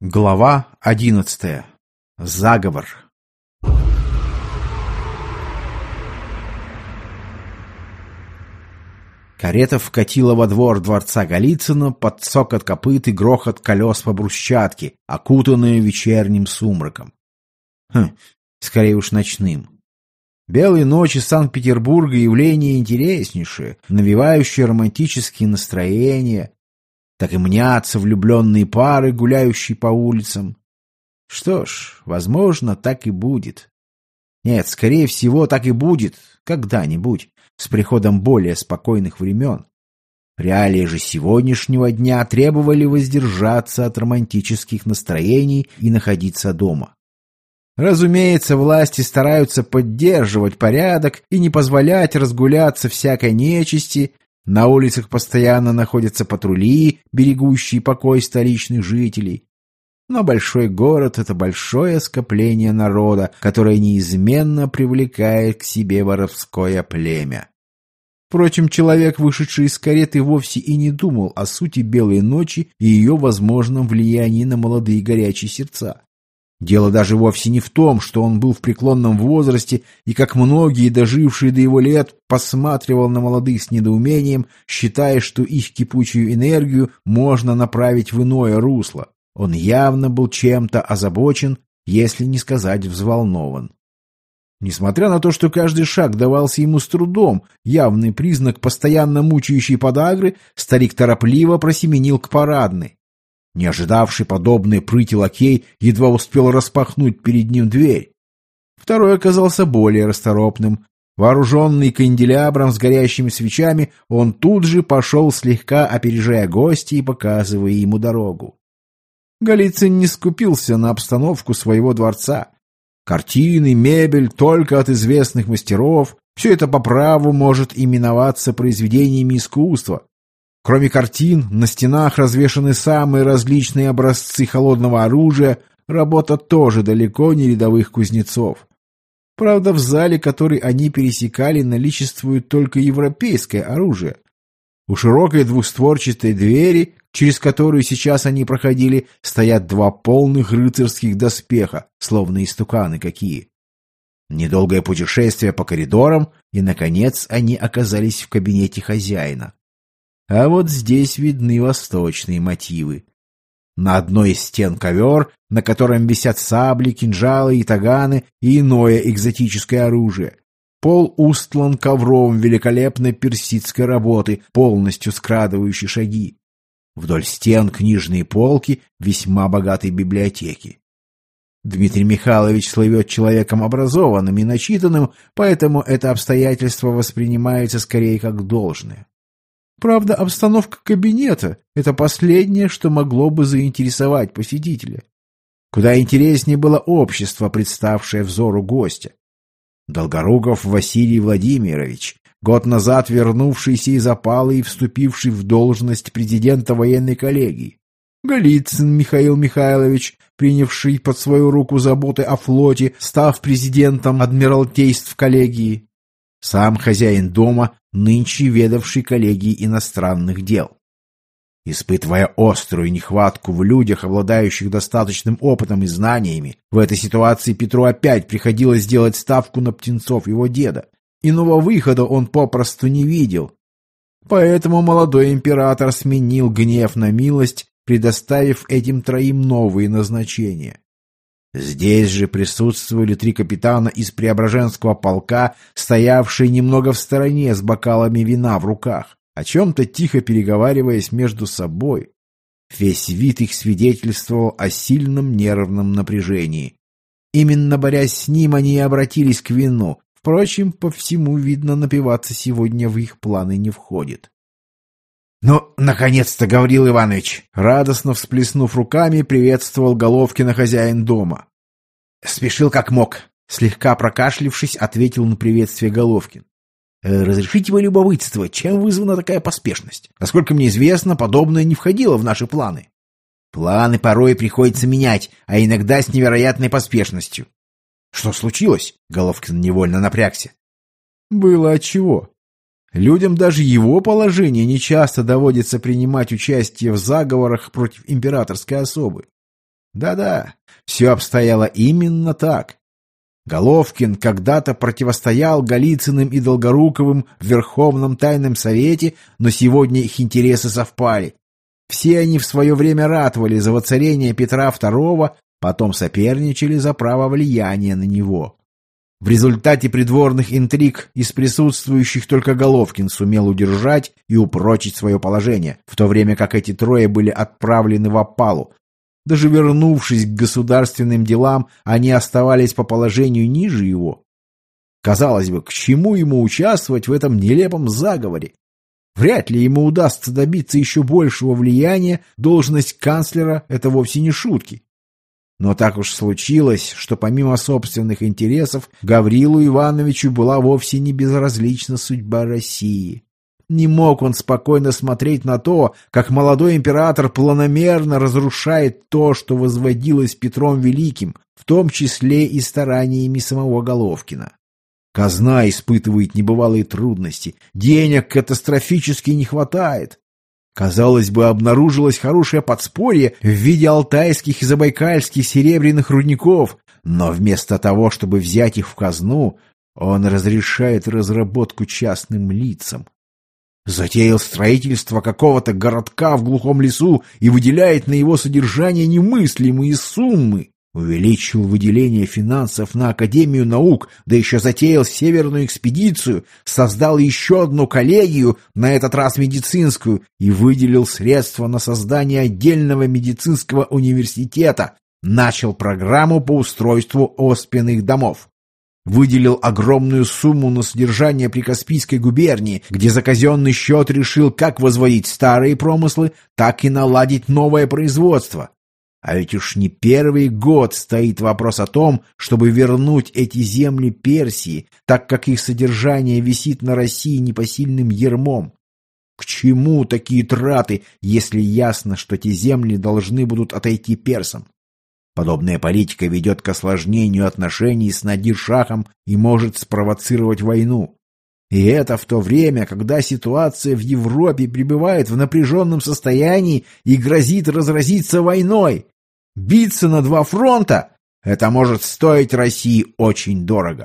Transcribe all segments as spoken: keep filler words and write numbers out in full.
Глава одиннадцатая. Заговор. Карета вкатила во двор дворца Голицына под цокот копыт и грохот колес по брусчатке, окутанную вечерним сумраком. Хм, скорее уж ночным. Белые ночи Санкт-Петербурга — явление интереснейшее, навевающее романтические настроения. Так и мнятся влюбленные пары, гуляющие по улицам. Что ж, возможно, так и будет. Нет, скорее всего, так и будет когда-нибудь, с приходом более спокойных времен. Реалии же сегодняшнего дня требовали воздержаться от романтических настроений и находиться дома. Разумеется, власти стараются поддерживать порядок и не позволять разгуляться всякой нечисти. На улицах постоянно находятся патрули, берегущие покой столичных жителей. Но большой город — это большое скопление народа, которое неизменно привлекает к себе воровское племя. Впрочем, человек, вышедший из кареты, вовсе и не думал о сути белой ночи и ее возможном влиянии на молодые горячие сердца. Дело даже вовсе не в том, что он был в преклонном возрасте и, как многие, дожившие до его лет, посматривал на молодых с недоумением, считая, что их кипучую энергию можно направить в иное русло. Он явно был чем-то озабочен, если не сказать взволнован. Несмотря на то, что каждый шаг давался ему с трудом, явный признак постоянно мучающей подагры, старик торопливо просеменил к парадной. Не ожидавший подобной прыти лакей едва успел распахнуть перед ним дверь. Второй оказался более расторопным. Вооруженный канделябром с горящими свечами, он тут же пошел, слегка опережая гостя и показывая ему дорогу. Голицын не скупился на обстановку своего дворца. Картины, мебель только от известных мастеров — все это по праву может именоваться произведениями искусства. Кроме картин, на стенах развешаны самые различные образцы холодного оружия, работа тоже далеко не рядовых кузнецов. Правда, в зале, который они пересекали, наличествует только европейское оружие. У широкой двухстворчатой двери, через которую сейчас они проходили, стоят два полных рыцарских доспеха, словно истуканы какие. Недолгое путешествие по коридорам, и, наконец, они оказались в кабинете хозяина. А вот здесь видны восточные мотивы. На одной из стен ковер, на котором висят сабли, кинжалы, ятаганы и иное экзотическое оружие. Пол устлан ковром великолепной персидской работы, полностью скрадывающей шаги. Вдоль стен книжные полки весьма богатой библиотеки. Дмитрий Михайлович слывет человеком образованным и начитанным, поэтому это обстоятельство воспринимается скорее как должное. Правда, обстановка кабинета — это последнее, что могло бы заинтересовать посетителя. Куда интереснее было общество, представшее взору гостя. Долгоруков Василий Владимирович, год назад вернувшийся из опалы и вступивший в должность президента военной коллегии. Голицын Михаил Михайлович, принявший под свою руку заботы о флоте, став президентом адмиралтейств коллегии. Сам хозяин дома, нынче ведавший коллегией иностранных дел. Испытывая острую нехватку в людях, обладающих достаточным опытом и знаниями, в этой ситуации Петру опять приходилось делать ставку на птенцов его деда. Иного выхода он попросту не видел. Поэтому молодой император сменил гнев на милость, предоставив этим троим новые назначения. Здесь же присутствовали три капитана из Преображенского полка, стоявшие немного в стороне с бокалами вина в руках, о чем-то тихо переговариваясь между собой. Весь вид их свидетельствовал о сильном нервном напряжении. Именно борясь с ним, они и обратились к вину. Впрочем, по всему видно, напиваться сегодня в их планы не входит. «Ну, наконец-то, Гаврил Иванович!» Радостно всплеснув руками, приветствовал Головкина хозяин дома. «Спешил как мог», — слегка прокашлившись, ответил на приветствие Головкин. «Разрешите вы любопытствовать, чем вызвана такая поспешность? Насколько мне известно, подобное не входило в наши планы». «Планы порой приходится менять, а иногда с невероятной поспешностью». «Что случилось?» — Головкин невольно напрягся. «Было отчего. Людям даже его положения нечасто доводится принимать участие в заговорах против императорской особы. Да-да, все обстояло именно так. Головкин когда-то противостоял Голицыным и Долгоруковым в Верховном Тайном Совете, но сегодня их интересы совпали. Все они в свое время ратовали за воцарение Петра Второго, потом соперничали за право влияния на него. В результате придворных интриг из присутствующих только Головкин сумел удержать и упрочить свое положение, в то время как эти трое были отправлены в опалу. Даже вернувшись к государственным делам, они оставались по положению ниже его. Казалось бы, к чему ему участвовать в этом нелепом заговоре? Вряд ли ему удастся добиться еще большего влияния, должность канцлера — это вовсе не шутки. Но так уж случилось, что помимо собственных интересов Гаврилу Ивановичу была вовсе не безразлична судьба России. Не мог он спокойно смотреть на то, как молодой император планомерно разрушает то, что возводилось Петром Великим, в том числе и стараниями самого Головкина. Казна испытывает небывалые трудности, денег катастрофически не хватает. Казалось бы, обнаружилось хорошее подспорье в виде алтайских и забайкальских серебряных рудников, но вместо того, чтобы взять их в казну, он разрешает разработку частным лицам. Затеял строительство какого-то городка в глухом лесу и выделяет на его содержание немыслимые суммы. Увеличил выделение финансов на Академию наук, да еще затеял северную экспедицию, создал еще одну коллегию, на этот раз медицинскую, и выделил средства на создание отдельного медицинского университета, начал программу по устройству оспенных домов. Выделил огромную сумму на содержание Прикаспийской губернии, где за казенный счет решил как возводить старые промыслы, так и наладить новое производство. А ведь уж не первый год стоит вопрос о том, чтобы вернуть эти земли Персии, так как их содержание висит на России непосильным ярмом. К чему такие траты, если ясно, что те земли должны будут отойти персам? Подобная политика ведет к осложнению отношений с Надир-шахом и может спровоцировать войну. И это в то время, когда ситуация в Европе пребывает в напряженном состоянии и грозит разразиться войной. Биться на два фронта — это может стоить России очень дорого.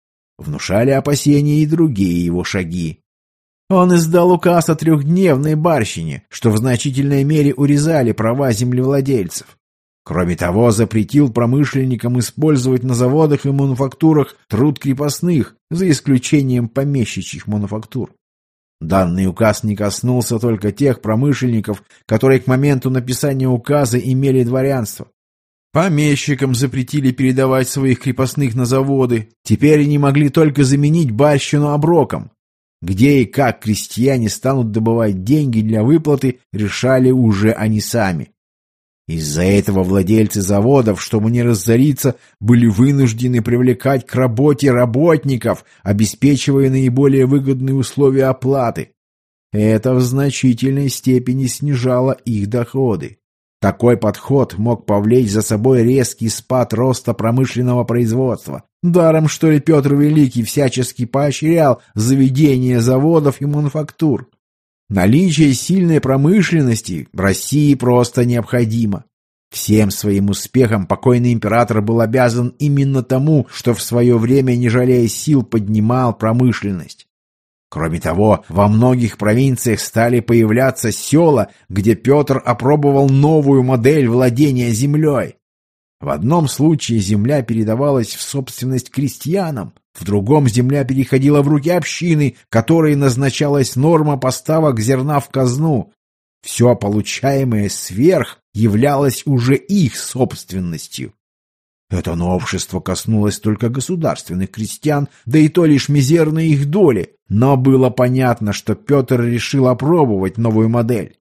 Внушали опасения и другие его шаги. Он издал указ о трехдневной барщине, что в значительной мере урезали права землевладельцев. Кроме того, запретил промышленникам использовать на заводах и мануфактурах труд крепостных, за исключением помещичьих мануфактур. Данный указ не коснулся только тех промышленников, которые к моменту написания указа имели дворянство. Помещикам запретили передавать своих крепостных на заводы, теперь они могли только заменить барщину оброком. Где и как крестьяне станут добывать деньги для выплаты, решали уже они сами. Из-за этого владельцы заводов, чтобы не разориться, были вынуждены привлекать к работе работников, обеспечивая наиболее выгодные условия оплаты. Это в значительной степени снижало их доходы. Такой подход мог повлечь за собой резкий спад роста промышленного производства. Даром, что ли, Петр Великий всячески поощрял заведение заводов и мануфактур. Наличие сильной промышленности в России просто необходимо. Всем своим успехом покойный император был обязан именно тому, что в свое время, не жалея сил, поднимал промышленность. Кроме того, во многих провинциях стали появляться села, где Петр опробовал новую модель владения землей. В одном случае земля передавалась в собственность крестьянам, в другом земля переходила в руки общины, которой назначалась норма поставок зерна в казну. Все получаемое сверх являлось уже их собственностью. Это новшество коснулось только государственных крестьян, да и то лишь мизерной их доли, но было понятно, что Петр решил опробовать новую модель.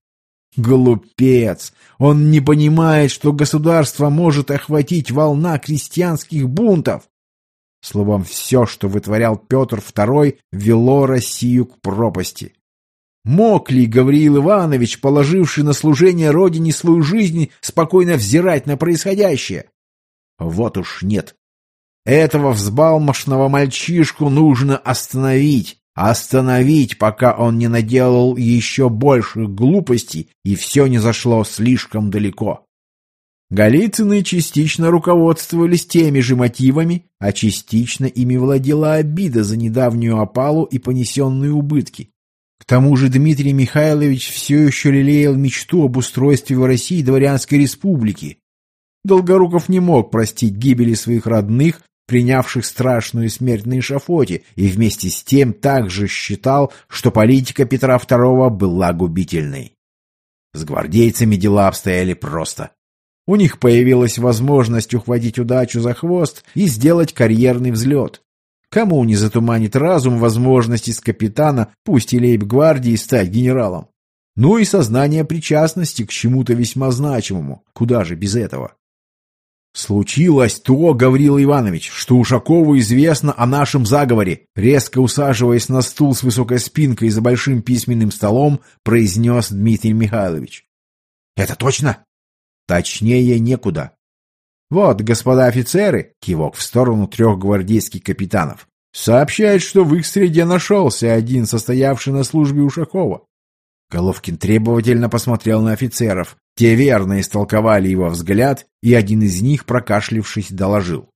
Глупец! Он не понимает, что государство может охватить волна крестьянских бунтов. Словом, все, что вытворял Петр Второй, вело Россию к пропасти. Мог ли Гавриил Иванович, положивший на служение родине свою жизнь, спокойно взирать на происходящее? Вот уж нет. Этого взбалмошного мальчишку нужно остановить. Остановить, пока он не наделал еще больших глупостей и все не зашло слишком далеко. Голицыны частично руководствовались теми же мотивами, а частично ими владела обида за недавнюю опалу и понесенные убытки. К тому же Дмитрий Михайлович все еще лелеял мечту об устройстве в России дворянской республики. Долгоруков не мог простить гибели своих родных, принявших страшную смерть на эшафоте, и вместе с тем также считал, что политика Петра Второго была губительной. С гвардейцами дела обстояли просто. У них появилась возможность ухватить удачу за хвост и сделать карьерный взлет. Кому не затуманит разум возможность из капитана, пусть и лейб-гвардии, стать генералом? Ну и сознание причастности к чему-то весьма значимому. Куда же без этого? «Случилось то, Гаврила Иванович, что Ушакову известно о нашем заговоре», резко усаживаясь на стул с высокой спинкой за большим письменным столом, произнес Дмитрий Михайлович. «Это точно?» «Точнее некуда. Вот, господа офицеры», кивок в сторону трех гвардейских капитанов, сообщают, что в их среде нашелся один, состоявший на службе Ушакова. Головкин требовательно посмотрел на офицеров. Те верно истолковали его взгляд, и один из них, прокашлившись, доложил.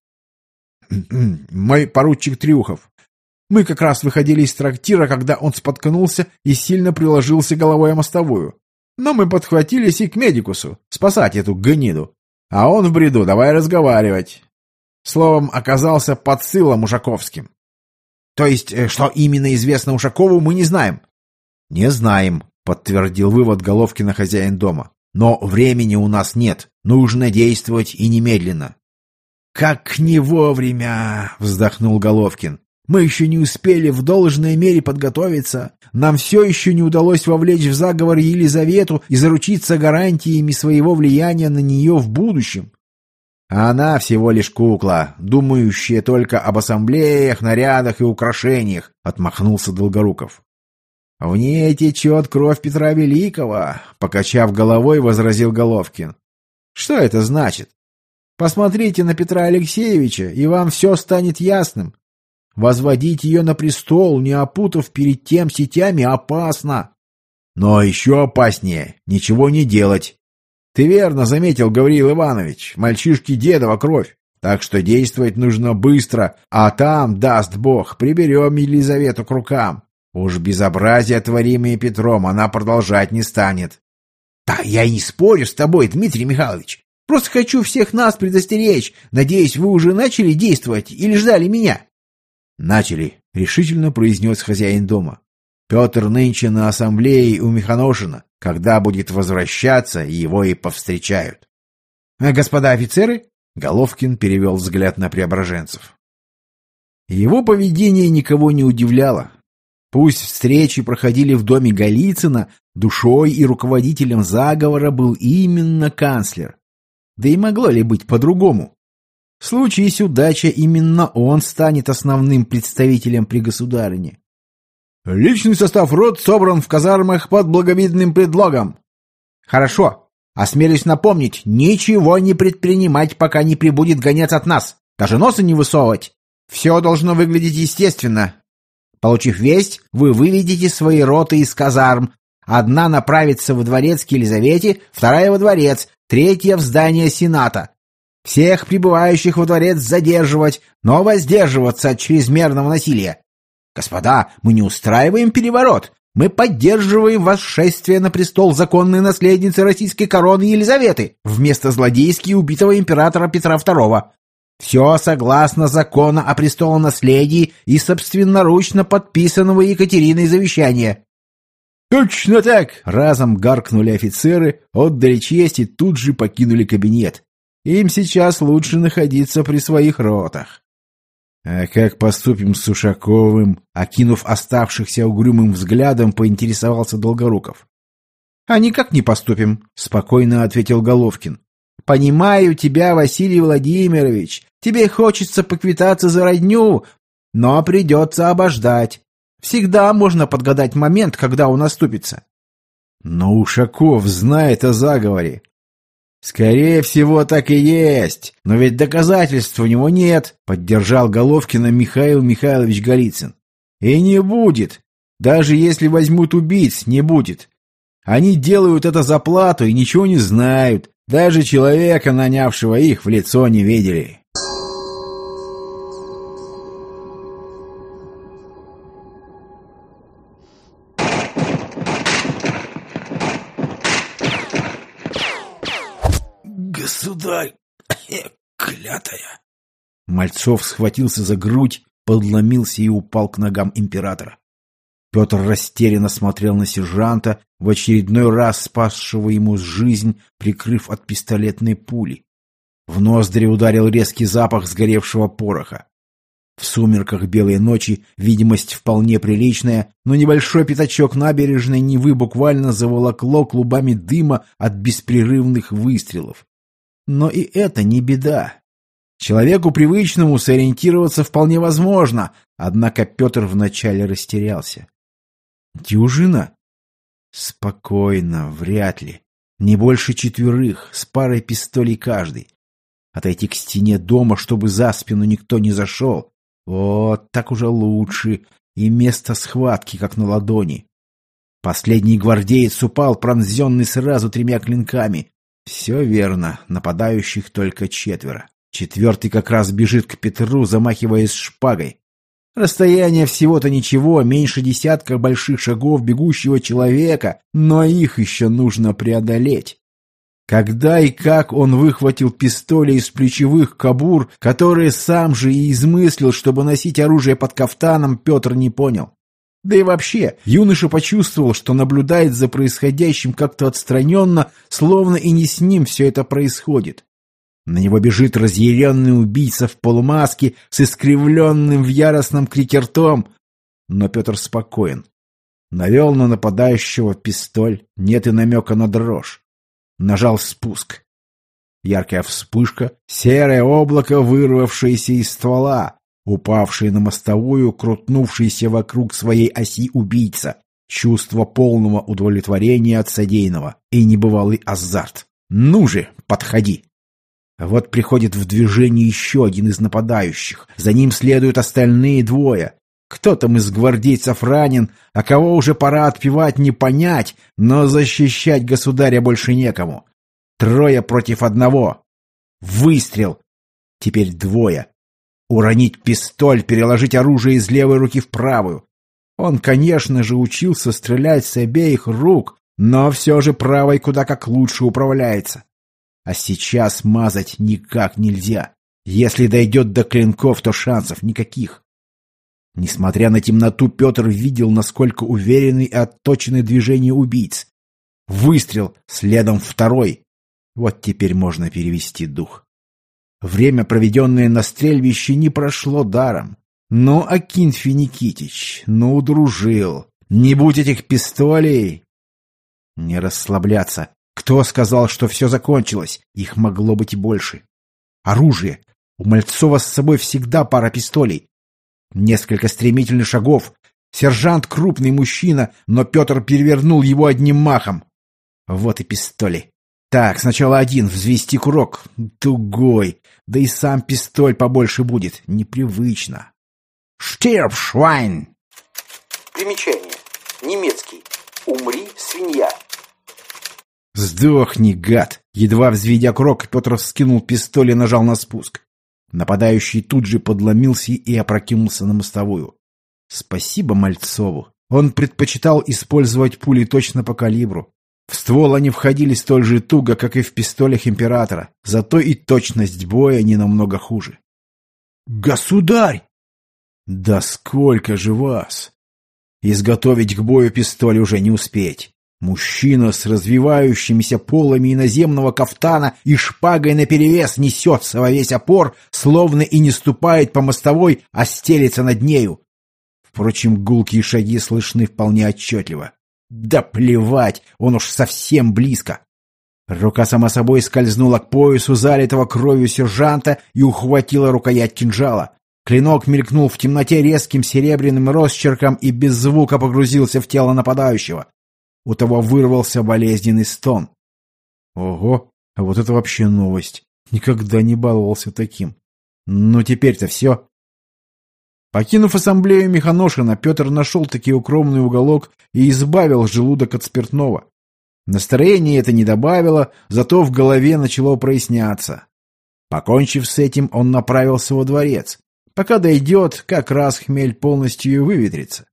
«Мой поручик Трюхов. Мы как раз выходили из трактира, когда он споткнулся и сильно приложился головой о мостовую. Но мы подхватились и к медикусу, спасать эту гниду. А он в бреду, давай разговаривать. Словом, оказался под сылом Ушаковским». «То есть, что именно известно Ушакову, мы не знаем?» «Не знаем», — подтвердил вывод Головкина хозяин дома. «Но времени у нас нет. Нужно действовать и немедленно». «Как не вовремя!» — вздохнул Головкин. «Мы еще не успели в должной мере подготовиться. Нам все еще не удалось вовлечь в заговор Елизавету и заручиться гарантиями своего влияния на нее в будущем. А она всего лишь кукла, думающая только об ассамблеях, нарядах и украшениях», — отмахнулся Долгоруков. «В ней течет кровь Петра Великого», — покачав головой, возразил Головкин. «Что это значит? Посмотрите на Петра Алексеевича, и вам все станет ясным. Возводить ее на престол, не опутав перед тем сетями, опасно. Но еще опаснее — ничего не делать. Ты верно заметил, Гавриил Иванович, мальчишки дедова кровь. Так что действовать нужно быстро, а там, даст Бог, приберем Елизавету к рукам. Уж безобразие, творимое Петром, она продолжать не станет». «Да, я и не спорю с тобой, Дмитрий Михайлович. Просто хочу всех нас предостеречь. Надеюсь, вы уже начали действовать или ждали меня?» «Начали», — решительно произнес хозяин дома. «Петр нынче на ассамблее у Миханошина. Когда будет возвращаться, его и повстречают». «А господа офицеры?» — Головкин перевел взгляд на преображенцев. Его поведение никого не удивляло. Пусть встречи проходили в доме Голицына, душой и руководителем заговора был именно канцлер. Да и могло ли быть по-другому? Случись удача, именно он станет основным представителем при государине. «Личный состав рот собран в казармах под благовидным предлогом». «Хорошо. Осмелюсь напомнить, ничего не предпринимать, пока не прибудет гонец от нас. Даже носа не высовывать. Все должно выглядеть естественно. Получив весть, вы выведете свои роты из казарм. Одна направится во дворец к Елизавете, вторая во дворец, третья в здание Сената. Всех прибывающих во дворец задерживать, но воздерживаться от чрезмерного насилия. Господа, мы не устраиваем переворот. Мы поддерживаем восшествие на престол законной наследницы российской короны Елизаветы вместо злодейски убитого императора Петра Второго. Все согласно закону о престолонаследии и собственноручно подписанного Екатериной завещания». «Точно так!» — разом гаркнули офицеры, отдали честь и тут же покинули кабинет. Им сейчас лучше находиться при своих ротах. «А как поступим с Ушаковым?» — окинув оставшихся угрюмым взглядом, поинтересовался Долгоруков. «А никак не поступим», — спокойно ответил Головкин. «Понимаю тебя, Василий Владимирович. Тебе хочется поквитаться за родню, но придется обождать. Всегда можно подгадать момент, когда он наступится». «Но Ушаков знает о заговоре». «Скорее всего, так и есть. Но ведь доказательств у него нет», — поддержал Головкина Михаил Михайлович Голицын. «И не будет. Даже если возьмут убийц, не будет. Они делают это за плату и ничего не знают. Даже человека, нанявшего их, в лицо не видели. «Государь, клятая!» Мальцов схватился за грудь, подломился и упал к ногам императора. Петр растерянно смотрел на сержанта, в очередной раз спасшего ему жизнь, прикрыв от пистолетной пули. В ноздри ударил резкий запах сгоревшего пороха. В сумерках белой ночи видимость вполне приличная, но небольшой пятачок набережной Невы буквально заволокло клубами дыма от беспрерывных выстрелов. Но и это не беда. Человеку привычному сориентироваться вполне возможно, однако Петр вначале растерялся. Дюжина? Спокойно, вряд ли. Не больше четверых, с парой пистолей каждый. Отойти к стене дома, чтобы за спину никто не зашел. Вот, так уже лучше. И место схватки, как на ладони. Последний гвардеец упал, пронзенный сразу тремя клинками. Все верно, нападающих только четверо. Четвертый как раз бежит к Петру, замахиваясь шпагой. Расстояние всего-то ничего, меньше десятка больших шагов бегущего человека, но их еще нужно преодолеть. Когда и как он выхватил пистоли из плечевых кобур, которые сам же и измыслил, чтобы носить оружие под кафтаном, Петр не понял. Да и вообще, юноша почувствовал, что наблюдает за происходящим как-то отстраненно, словно и не с ним все это происходит. На него бежит разъяренный убийца в полумаске с искривленным в яростном крике ртом. Но Петр спокоен. Навел на нападающего пистоль, нет и намека на дрожь. Нажал спуск. Яркая вспышка, серое облако, вырвавшееся из ствола, упавший на мостовую, крутнувшийся вокруг своей оси убийца. Чувство полного удовлетворения от содеянного и небывалый азарт. Ну же, подходи! Вот приходит в движение еще один из нападающих. За ним следуют остальные двое. Кто там из гвардейцев ранен, а кого уже пора отпевать, не понять, но защищать государя больше некому. Трое против одного. Выстрел. Теперь двое. Уронить пистоль, переложить оружие из левой руки в правую. Он, конечно же, учился стрелять с обеих рук, но все же правой куда как лучше управляется. А сейчас мазать никак нельзя. Если дойдет до клинков, то шансов никаких. Несмотря на темноту, Петр видел, насколько уверенны и отточены движения убийц. Выстрел, следом второй. Вот теперь можно перевести дух. Время, проведенное на стрельбище, не прошло даром. Ну, Акинфий Никитич, ну, удружил. Не будь этих пистолей! Не расслабляться. Кто сказал, что все закончилось? Их могло быть и больше. Оружие. У Мальцова с собой всегда пара пистолей. Несколько стремительных шагов. Сержант крупный мужчина, но Петр перевернул его одним махом. Вот и пистоли. Так, сначала один, взвести курок. Тугой. Да и сам пистоль побольше будет. Непривычно. «Штирб, швайн!» Примечание. Немецкий. «Умри, свинья». «Сдохни, гад!» Едва взведя курок, Петр вскинул пистоль и нажал на спуск. Нападающий тут же подломился и опрокинулся на мостовую. Спасибо Мальцову. Он предпочитал использовать пули точно по калибру. В ствол они входили столь же туго, как и в пистолях императора. Зато и точность боя не намного хуже. «Государь!» «Да сколько же вас!» Изготовить к бою пистоль уже не успеть. Мужчина с развивающимися полами иноземного кафтана и шпагой наперевес несется во весь опор, словно и не ступает по мостовой, а стелется над нею. Впрочем, гулкие шаги слышны вполне отчетливо. Да плевать, он уж совсем близко. Рука сама собой скользнула к поясу залитого кровью сержанта и ухватила рукоять кинжала. Клинок мелькнул в темноте резким серебряным росчерком и без звука погрузился в тело нападающего. У того вырвался болезненный стон. Ого, а вот это вообще новость. Никогда не баловался таким. Ну теперь-то все. Покинув ассамблею Мехоношина, Петр нашел таки укромный уголок и избавил желудок от спиртного. Настроение это не добавило, зато в голове начало проясняться. Покончив с этим, он направился во дворец. Пока дойдет, как раз хмель полностью и выветрится.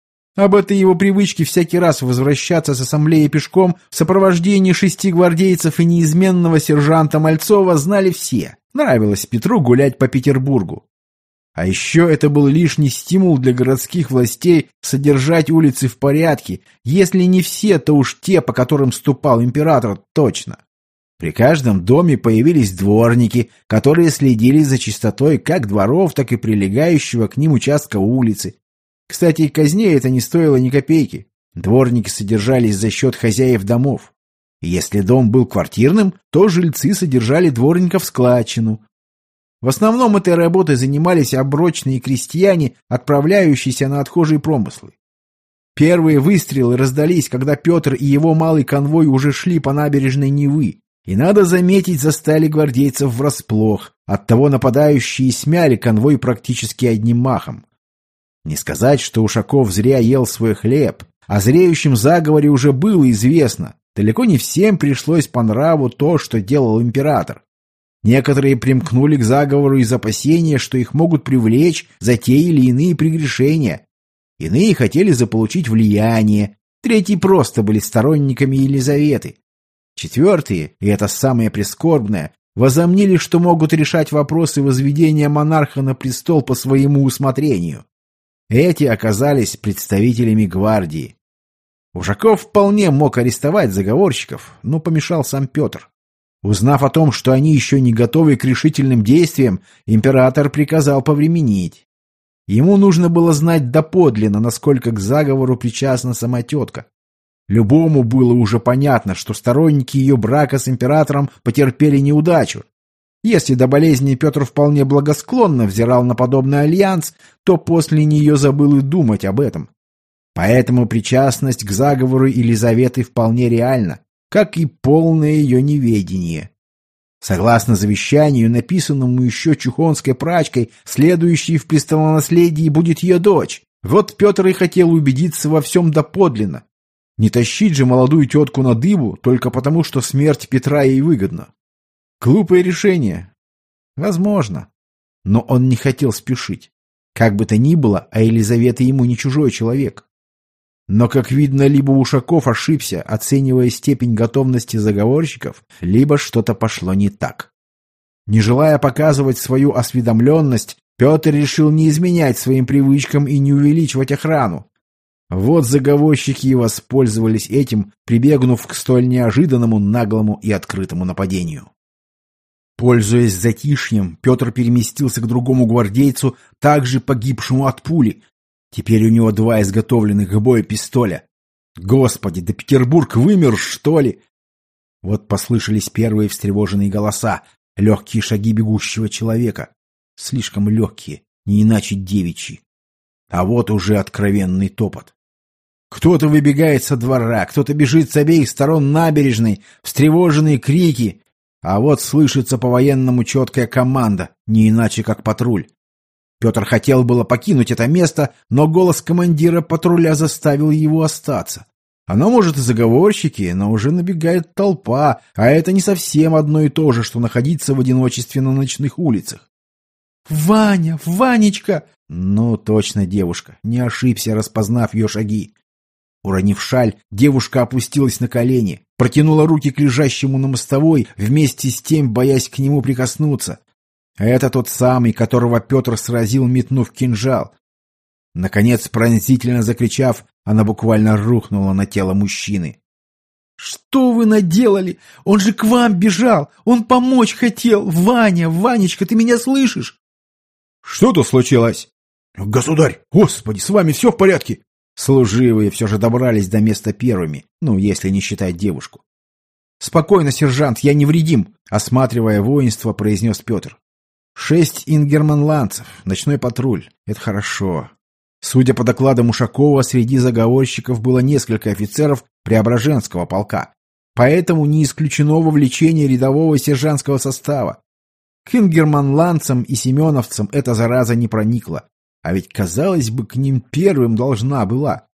Об этой его привычке всякий раз возвращаться с ассамблеи пешком в сопровождении шести гвардейцев и неизменного сержанта Мальцова знали все. Нравилось Петру гулять по Петербургу. А еще это был лишний стимул для городских властей содержать улицы в порядке, если не все, то уж те, по которым ступал император, точно. При каждом доме появились дворники, которые следили за чистотой как дворов, так и прилегающего к ним участка улицы. Кстати, казне это не стоило ни копейки. Дворники содержались за счет хозяев домов. Если дом был квартирным, то жильцы содержали дворников в складчину. В основном этой работой занимались оброчные крестьяне, отправляющиеся на отхожие промыслы. Первые выстрелы раздались, когда Петр и его малый конвой уже шли по набережной Невы. И, надо заметить, застали гвардейцев врасплох. Оттого нападающие смяли конвой практически одним махом. Не сказать, что Ушаков зря ел свой хлеб. О зреющем заговоре уже было известно. Далеко не всем пришлось по нраву то, что делал император. Некоторые примкнули к заговору из опасения, что их могут привлечь за те или иные прегрешения. Иные хотели заполучить влияние. Третьи просто были сторонниками Елизаветы. Четвертые, и это самое прискорбное, возомнили, что могут решать вопросы возведения монарха на престол по своему усмотрению. Эти оказались представителями гвардии. Ушаков вполне мог арестовать заговорщиков, но помешал сам Петр. Узнав о том, что они еще не готовы к решительным действиям, император приказал повременить. Ему нужно было знать доподлинно, насколько к заговору причастна сама тетка. Любому было уже понятно, что сторонники ее брака с императором потерпели неудачу. Если до болезни Петр вполне благосклонно взирал на подобный альянс, то после нее забыл и думать об этом. Поэтому причастность к заговору Елизаветы вполне реальна, как и полное ее неведение. Согласно завещанию, написанному еще чухонской прачкой, следующей в престолонаследии будет ее дочь. Вот Петр и хотел убедиться во всем доподлинно. Не тащить же молодую тетку на дыбу только потому, что смерть Петра ей выгодна. Глупое решение. Возможно. Но он не хотел спешить. Как бы то ни было, а Елизавета ему не чужой человек. Но, как видно, либо Ушаков ошибся, оценивая степень готовности заговорщиков, либо что-то пошло не так. Не желая показывать свою осведомленность, Петр решил не изменять своим привычкам и не увеличивать охрану. Вот заговорщики и воспользовались этим, прибегнув к столь неожиданному, наглому и открытому нападению. Пользуясь затишьем, Петр переместился к другому гвардейцу, также погибшему от пули. Теперь у него два изготовленных к бою пистоля. Господи, да Петербург вымер, что ли? Вот послышались первые встревоженные голоса, легкие шаги бегущего человека. Слишком легкие, не иначе девичьи. А вот уже откровенный топот. Кто-то выбегает со двора, кто-то бежит с обеих сторон набережной, встревоженные крики. А вот слышится по-военному четкая команда, не иначе как патруль. Петр хотел было покинуть это место, но голос командира патруля заставил его остаться. Оно, может, и заговорщики, но уже набегает толпа, а это не совсем одно и то же, что находиться в одиночестве на ночных улицах. «Ваня! Ванечка!» Ну, точно девушка, не ошибся, распознав ее шаги. Уронив шаль, девушка опустилась на колени, протянула руки к лежащему на мостовой, вместе с тем боясь к нему прикоснуться. Это тот самый, которого Петр сразил, метнув кинжал. Наконец, пронзительно закричав, она буквально рухнула на тело мужчины. «Что вы наделали? Он же к вам бежал! Он помочь хотел! Ваня, Ванечка, ты меня слышишь?» «Что-то случилось?» «Государь! Господи, с вами все в порядке?» Служивые все же добрались до места первыми, ну, если не считать девушку. «Спокойно, сержант, я невредим», — осматривая воинство, произнес Петр. «Шесть ингерманландцев, ночной патруль. Это хорошо». Судя по докладам Ушакова, среди заговорщиков было несколько офицеров Преображенского полка, поэтому не исключено вовлечение рядового сержантского состава. К ингерманландцам и семеновцам эта зараза не проникла, а ведь, казалось бы, к ним первым должна была.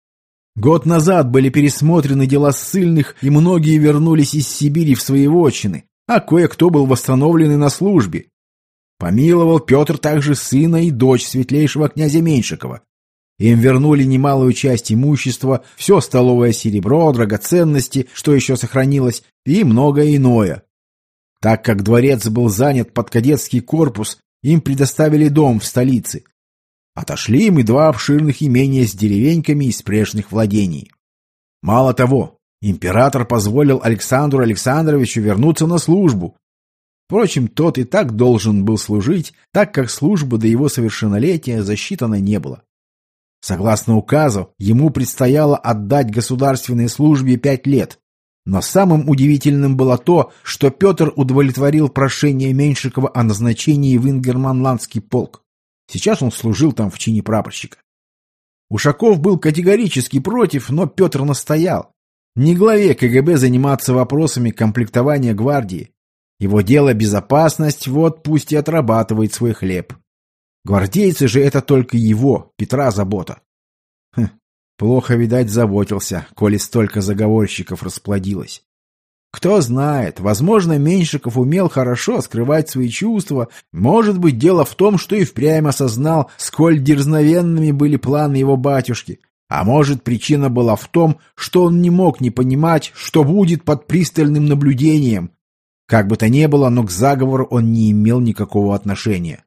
Год назад были пересмотрены дела ссыльных, и многие вернулись из Сибири в свои вотчины, а кое-кто был восстановлен и на службе. Помиловал Петр также сына и дочь светлейшего князя Меньшикова. Им вернули немалую часть имущества, все столовое серебро, драгоценности, что еще сохранилось, и многое иное. Так как дворец был занят под кадетский корпус, им предоставили дом в столице. Отошли им и два обширных имения с деревеньками из прежних владений. Мало того, император позволил Александру Александровичу вернуться на службу. Впрочем, тот и так должен был служить, так как служба до его совершеннолетия засчитана не было. Согласно указу, ему предстояло отдать государственной службе пять лет. Но самым удивительным было то, что Петр удовлетворил прошение Меньшикова о назначении в Ингерманландский полк. Сейчас он служил там в чине прапорщика. Ушаков был категорически против, но Петр настоял. Не главе КГБ заниматься вопросами комплектования гвардии. Его дело безопасность, вот пусть и отрабатывает свой хлеб. Гвардейцы же это только его, Петра, забота. Хм, плохо, видать, заботился, коли столько заговорщиков расплодилось. Кто знает, возможно, Меньшиков умел хорошо скрывать свои чувства. Может быть, дело в том, что и впрямь осознал, сколь дерзновенными были планы его батюшки. А может, причина была в том, что он не мог не понимать, что будет под пристальным наблюдением. Как бы то ни было, но к заговору он не имел никакого отношения.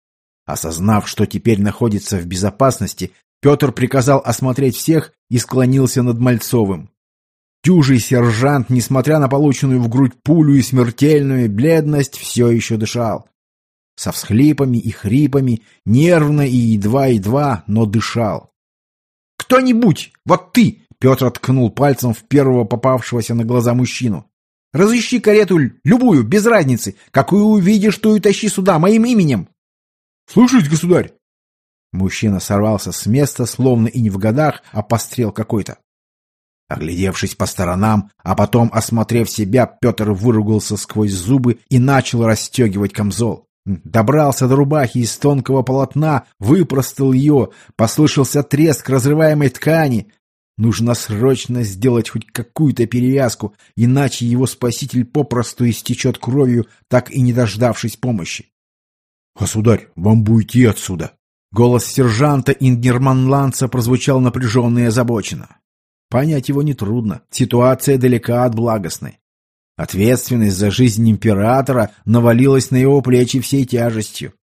Осознав, что теперь находится в безопасности, Петр приказал осмотреть всех и склонился над Мальцовым. Дюжий сержант, несмотря на полученную в грудь пулю и смертельную бледность, все еще дышал. Со всхлипами и хрипами, нервно и едва-едва, но дышал. «Кто-нибудь! Вот ты!» — Петр ткнул пальцем в первого попавшегося на глаза мужчину. «Разыщи карету любую, без разницы. Какую увидишь, ту и тащи сюда, моим именем!» «Слушаюсь, государь!» Мужчина сорвался с места, словно и не в годах, а пострел какой-то. Оглядевшись по сторонам, а потом осмотрев себя, Петр выругался сквозь зубы и начал расстегивать камзол. Добрался до рубахи из тонкого полотна, выпростал ее, послышался треск разрываемой ткани. Нужно срочно сделать хоть какую-то перевязку, иначе его спаситель попросту истечет кровью, так и не дождавшись помощи. «Государь, вам бы уйти отсюда!» Голос сержанта Ингерманландца прозвучал напряженно и озабоченно. Понять его нетрудно, ситуация далека от благостной. Ответственность за жизнь императора навалилась на его плечи всей тяжестью.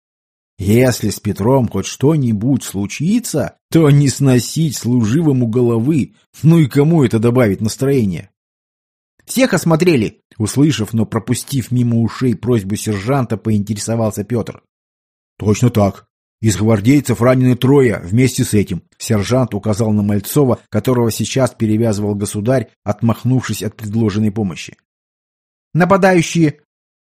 Если с Петром хоть что-нибудь случится, то не сносить служивому головы, ну и кому это добавит настроение? «Всех осмотрели!» Услышав, но пропустив мимо ушей просьбу сержанта, поинтересовался Петр. «Точно так. Из гвардейцев ранены трое вместе с этим». Сержант указал на Мальцова, которого сейчас перевязывал государь, отмахнувшись от предложенной помощи. «Нападающие?»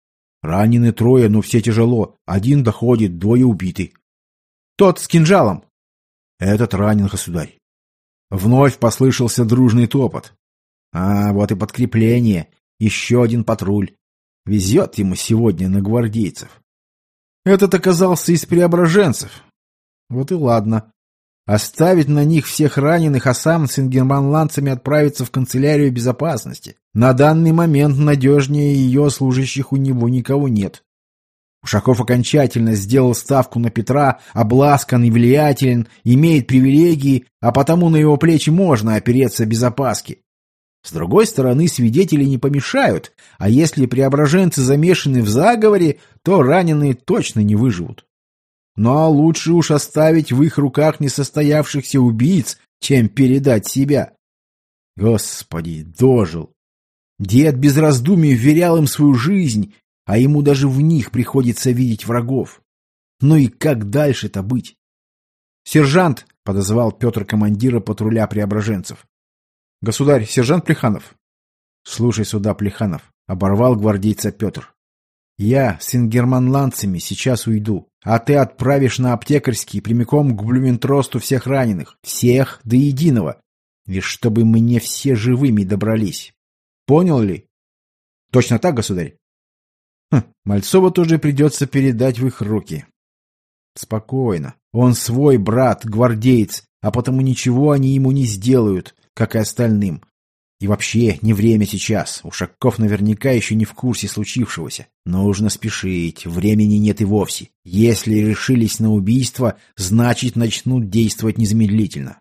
«Ранены трое, но все тяжело. Один доходит, двое убиты». «Тот с кинжалом?» «Этот ранен, государь». Вновь послышался дружный топот. «А, вот и подкрепление. Еще один патруль. Везет ему сегодня на гвардейцев». Этот оказался из преображенцев. Вот и ладно. Оставить на них всех раненых, а сам с ингерманландцами отправиться в канцелярию безопасности. На данный момент надежнее ее служащих у него никого нет. Ушаков окончательно сделал ставку на Петра, обласкан и влиятелен, имеет привилегии, а потому на его плечи можно опереться без опаски. С другой стороны, свидетели не помешают, а если преображенцы замешаны в заговоре, то раненые точно не выживут. Но лучше уж оставить в их руках несостоявшихся убийц, чем передать себя. Господи, дожил! Дед без раздумий вверял им свою жизнь, а ему даже в них приходится видеть врагов. Ну и как дальше-то быть? «Сержант!» — подозвал Петр командира патруля преображенцев. «Государь, сержант Плеханов». «Слушай сюда, Плеханов», — оборвал гвардейца Петр. «Я с ингерманландцами сейчас уйду, а ты отправишь на аптекарский прямиком к Блюментросту всех раненых, всех до единого, лишь чтобы мы не все живыми добрались. Понял ли?» «Точно так, государь». Хм, Мальцова тоже придется передать в их руки. Спокойно. Он свой брат, гвардеец, а потому ничего они ему не сделают. как и остальным. И вообще, не время сейчас. Ушаков наверняка еще не в курсе случившегося. Нужно спешить, времени нет и вовсе. Если решились на убийство, значит, начнут действовать незамедлительно.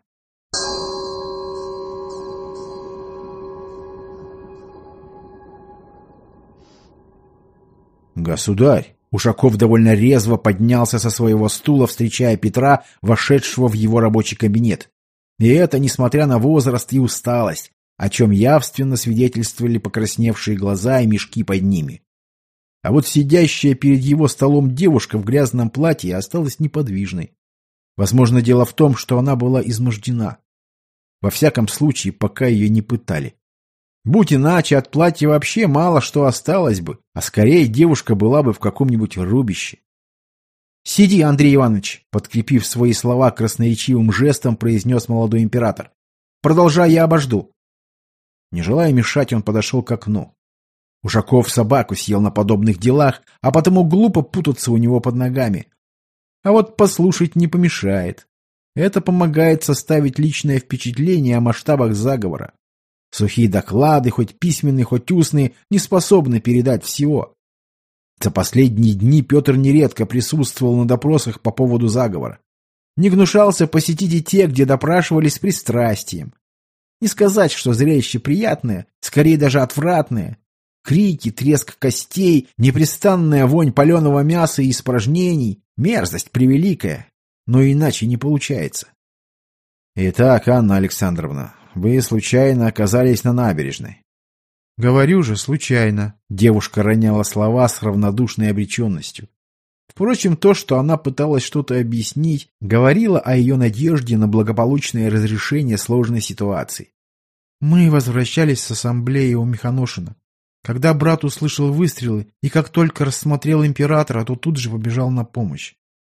«Государь!» Ушаков довольно резво поднялся со своего стула, встречая Петра, вошедшего в его рабочий кабинет. И это несмотря на возраст и усталость, о чем явственно свидетельствовали покрасневшие глаза и мешки под ними. А вот сидящая перед его столом девушка в грязном платье осталась неподвижной. Возможно, дело в том, что она была измождена. Во всяком случае, пока ее не пытали. Будь иначе, от платья вообще мало что осталось бы, а скорее девушка была бы в каком-нибудь рубище. «Сиди, Андрей Иванович», — подкрепив свои слова красноречивым жестом, произнес молодой император. «Продолжай, я обожду». Не желая мешать, он подошел к окну. Ушаков собаку съел на подобных делах, а потому глупо путаться у него под ногами. А вот послушать не помешает. Это помогает составить личное впечатление о масштабах заговора. Сухие доклады, хоть письменные, хоть устные, не способны передать всего. За последние дни Петр нередко присутствовал на допросах по поводу заговора. Не гнушался посетить и те, где допрашивались с пристрастием. Не сказать, что зрелище приятное, скорее даже отвратное. Крики, треск костей, непрестанная вонь паленого мяса и испражнений, мерзость превеликая, но иначе не получается. Итак, Анна Александровна, вы случайно оказались на набережной? Говорю же, случайно. Девушка роняла слова с равнодушной обреченностью. Впрочем, то, что она пыталась что-то объяснить, говорило о ее надежде на благополучное разрешение сложной ситуации. Мы возвращались с ассамблеи у Миханошина. Когда брат услышал выстрелы и как только рассмотрел императора, то тут же побежал на помощь.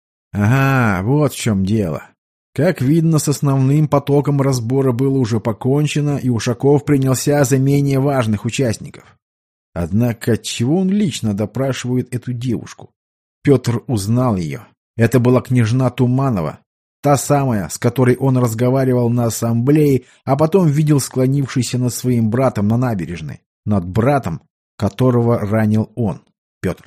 Ага, вот в чем дело. Как видно, с основным потоком разбора было уже покончено, и Ушаков принялся за менее важных участников. Однако отчего он лично допрашивает эту девушку? Петр узнал ее. Это была княжна Туманова, та самая, с которой он разговаривал на ассамблее, а потом видел склонившийся над своим братом на набережной, над братом, которого ранил он, Петр.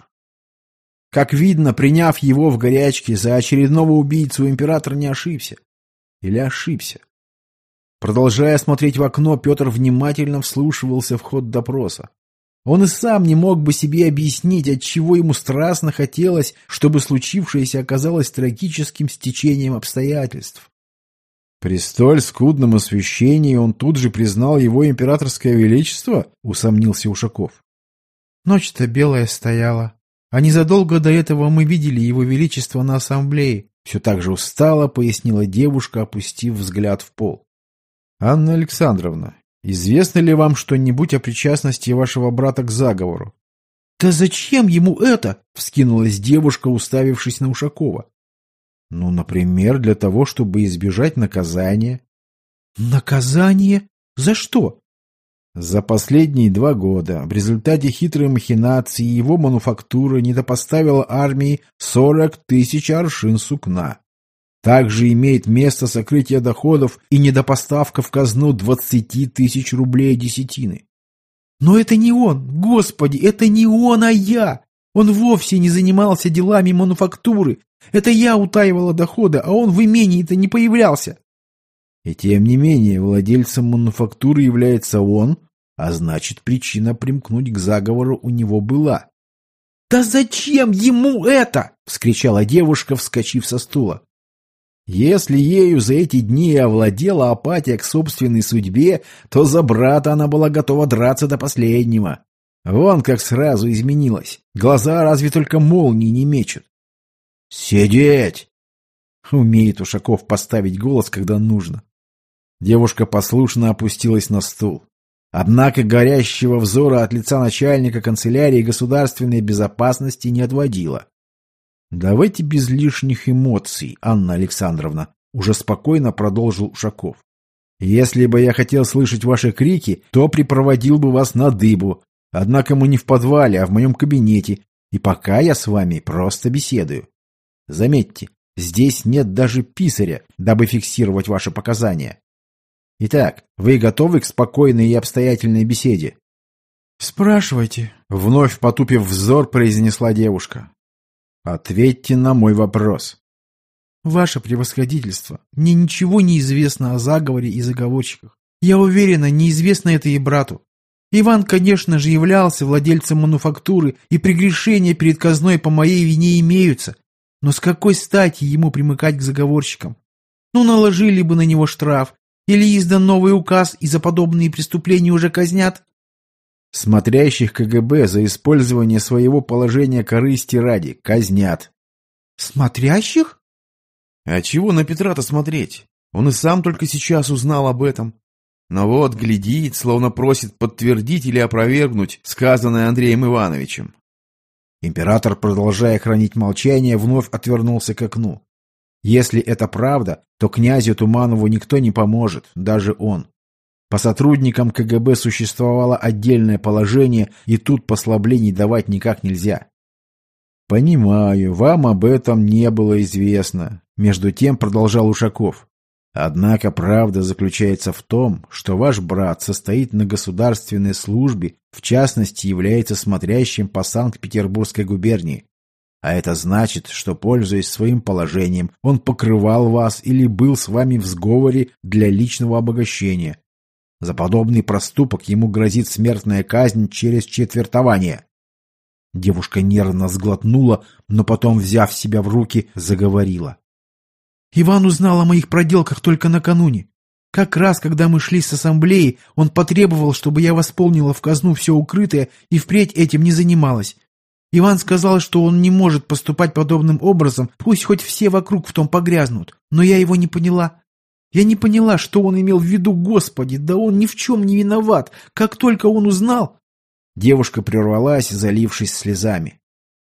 Как видно, приняв его в горячке за очередного убийцу, император не ошибся. Или ошибся? Продолжая смотреть в окно, Петр внимательно вслушивался в ход допроса. Он и сам не мог бы себе объяснить, отчего ему страстно хотелось, чтобы случившееся оказалось трагическим стечением обстоятельств. При столь скудном освещении он тут же признал его императорское величество, усомнился Ушаков. Ночь-то белая стояла. А незадолго до этого мы видели его величество на ассамблее. Все так же устало пояснила девушка, опустив взгляд в пол. Анна Александровна, известно ли вам что-нибудь о причастности вашего брата к заговору? Да зачем ему это? Вскинулась девушка, уставившись на Ушакова. Ну, например, для того, чтобы избежать наказания. Наказание? За что? За последние два года в результате хитрой махинации его мануфактура недопоставила армии сорок тысяч аршин сукна. Также имеет место сокрытие доходов и недопоставка в казну двадцати тысяч рублей десятины. Но это не он, Господи, это не он, а я! Он вовсе не занимался делами мануфактуры. Это я утаивала доходы, а он в имении-то не появлялся. И тем не менее, владельцем мануфактуры является он, а значит, причина примкнуть к заговору у него была. «Да зачем ему это?» — вскричала девушка, вскочив со стула. Если ею за эти дни овладела апатия к собственной судьбе, то за брата она была готова драться до последнего. Вон как сразу изменилась. Глаза разве только молнии не мечут. «Сидеть!» Умеет Ушаков поставить голос, когда нужно. Девушка послушно опустилась на стул. Однако горящего взора от лица начальника канцелярии государственной безопасности не отводила. «Давайте без лишних эмоций, Анна Александровна», — уже спокойно продолжил Ушаков. «Если бы я хотел слышать ваши крики, то припроводил бы вас на дыбу. Однако мы не в подвале, а в моем кабинете, и пока я с вами просто беседую. Заметьте, здесь нет даже писаря, дабы фиксировать ваши показания». Итак, вы готовы к спокойной и обстоятельной беседе? Спрашивайте. Вновь потупив взор, произнесла девушка. Ответьте на мой вопрос. Ваше превосходительство, мне ничего не известно о заговоре и заговорщиках. Я уверена, неизвестно это и брату. Иван, конечно же, являлся владельцем мануфактуры, и прегрешения перед казной по моей вине имеются. Но с какой стати ему примыкать к заговорщикам? Ну, наложили бы на него штраф, или издан новый указ, и за подобные преступления уже казнят? Смотрящих КГБ за использование своего положения корысти ради казнят. Смотрящих? А чего на Петра-то смотреть? Он и сам только сейчас узнал об этом. Но вот глядит, словно просит подтвердить или опровергнуть сказанное Андреем Ивановичем. Император, продолжая хранить молчание, вновь отвернулся к окну. Если это правда, то князю Туманову никто не поможет, даже он. По сотрудникам КГБ существовало отдельное положение, и тут послаблений давать никак нельзя. «Понимаю, вам об этом не было известно», — между тем продолжал Ушаков. «Однако правда заключается в том, что ваш брат состоит на государственной службе, в частности является смотрящим по Санкт-Петербургской губернии. А это значит, что, пользуясь своим положением, он покрывал вас или был с вами в сговоре для личного обогащения. За подобный проступок ему грозит смертная казнь через четвертование». Девушка нервно сглотнула, но потом, взяв себя в руки, заговорила. Иван узнал о моих проделках только накануне. Как раз, когда мы шли с ассамблеи, он потребовал, чтобы я восполнила в казну все укрытое и впредь этим не занималась. Иван сказал, что он не может поступать подобным образом, пусть хоть все вокруг в том погрязнут, но я его не поняла. Я не поняла, что он имел в виду, Господи, да он ни в чем не виноват. Как только он узнал... Девушка прервалась, залившись слезами.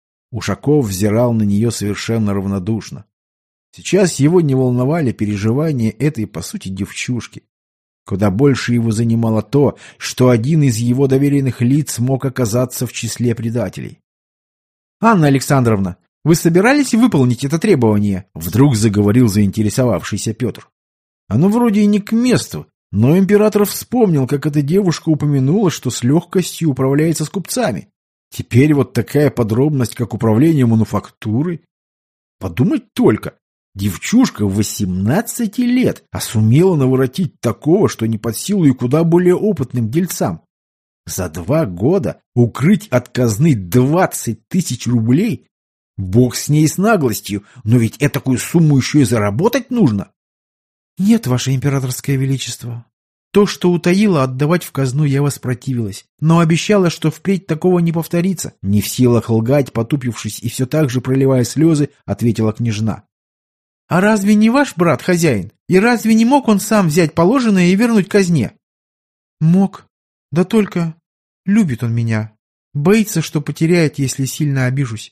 Ушаков взирал на нее совершенно равнодушно. Сейчас его не волновали переживания этой, по сути, девчушки. Куда больше его занимало то, что один из его доверенных лиц мог оказаться в числе предателей. «Анна Александровна, вы собирались выполнить это требование?» Вдруг заговорил заинтересовавшийся Петр. Оно вроде и не к месту, но император вспомнил, как эта девушка упомянула, что с легкостью управляется с купцами. Теперь вот такая подробность, как управление мануфактурой. Подумать только, девчушка восемнадцати лет, а сумела наворотить такого, что не под силу и куда более опытным дельцам. За два года укрыть от казны двадцать тысяч рублей? Бог с ней с наглостью, но ведь этакую сумму еще и заработать нужно. «Нет, ваше императорское величество. То, что утаила, отдавать в казну я воспротивилась, но обещала, что впредь такого не повторится». Не в силах лгать, потупившись и все так же проливая слезы, ответила княжна. «А разве не ваш брат хозяин? И разве не мог он сам взять положенное и вернуть казне?» «Мог. Да только любит он меня. Боится, что потеряет, если сильно обижусь.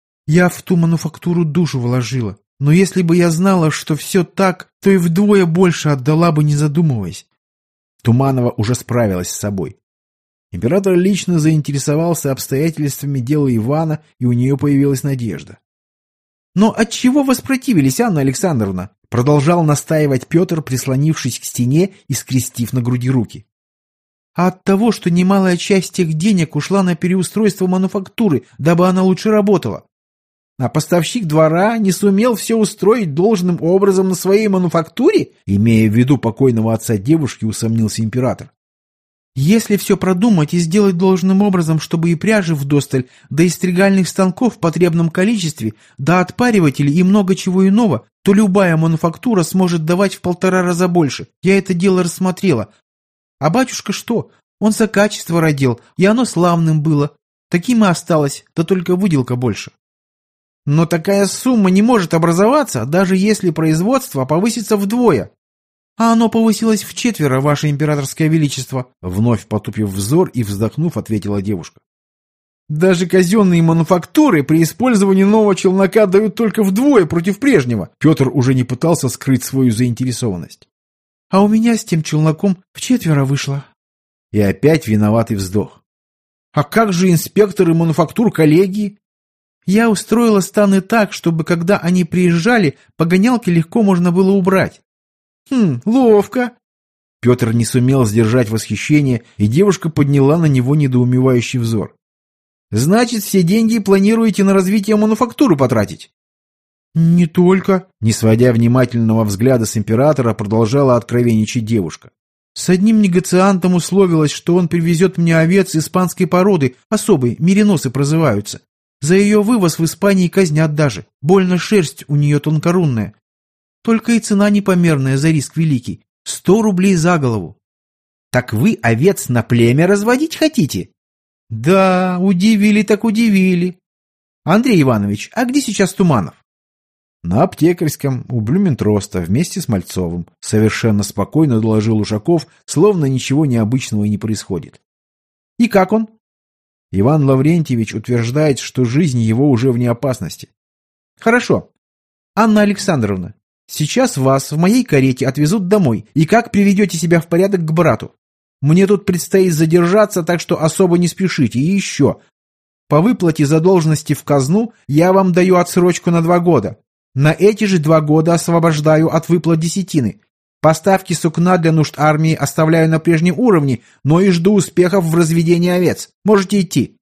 Я в ту мануфактуру душу вложила. Но если бы я знала, что все так, то и вдвое больше отдала бы, не задумываясь». Туманова уже справилась с собой. Император лично заинтересовался обстоятельствами дела Ивана, и у нее появилась надежда. «Но отчего воспротивились, Анна Александровна?» Продолжал настаивать Петр, прислонившись к стене и скрестив на груди руки. «А от того, что немалая часть тех денег ушла на переустройство мануфактуры, дабы она лучше работала. А поставщик двора не сумел все устроить должным образом на своей мануфактуре?» Имея в виду покойного отца девушки, усомнился император. «Если все продумать и сделать должным образом, чтобы и пряжи вдосталь, да и стригальных станков в потребном количестве, да отпаривателей и много чего иного, то любая мануфактура сможет давать в полтора раза больше. Я это дело рассмотрела. А батюшка что? Он за качество родил, и оно славным было. Таким и осталось, да только выделка больше. Но такая сумма не может образоваться, даже если производство повысится вдвое. А оно повысилось вчетверо, ваше императорское величество. Вновь потупив взор и вздохнув, ответила девушка. Даже казенные мануфактуры при использовании нового челнока дают только вдвое против прежнего. Петр уже не пытался скрыть свою заинтересованность. А у меня с тем челноком вчетверо вышло. И опять виноватый вздох. А как же инспекторы мануфактур коллегии? Я устроила станы так, чтобы, когда они приезжали, погонялки легко можно было убрать. Хм, ловко. Петр не сумел сдержать восхищение, и девушка подняла на него недоумевающий взор. «Значит, все деньги планируете на развитие мануфактуры потратить?» «Не только», — не сводя внимательного взгляда с императора, продолжала откровенничать девушка. «С одним негациантом условилась, что он привезет мне овец испанской породы, особые, мериносы прозываются. За ее вывоз в Испании казнят даже, больно шерсть у нее тонкорунная. Только и цена непомерная за риск великий, сто рублей за голову». «Так вы овец на племя разводить хотите?» «Да, удивили так удивили. Андрей Иванович, а где сейчас Туманов?» «На Аптекарском, у Блюментроста, вместе с Мальцовым», — совершенно спокойно доложил Ушаков, словно ничего необычного и не происходит. «И как он?» Иван Лаврентьевич утверждает, что жизнь его уже вне опасности. «Хорошо. Анна Александровна, сейчас вас в моей карете отвезут домой, и как приведете себя в порядок к брату? Мне тут предстоит задержаться, так что особо не спешите. И еще. По выплате задолженности в казну я вам даю отсрочку на два года. На эти же два года освобождаю от выплат десятины. Поставки сукна для нужд армии оставляю на прежнем уровне, но и жду успехов в разведении овец. Можете идти».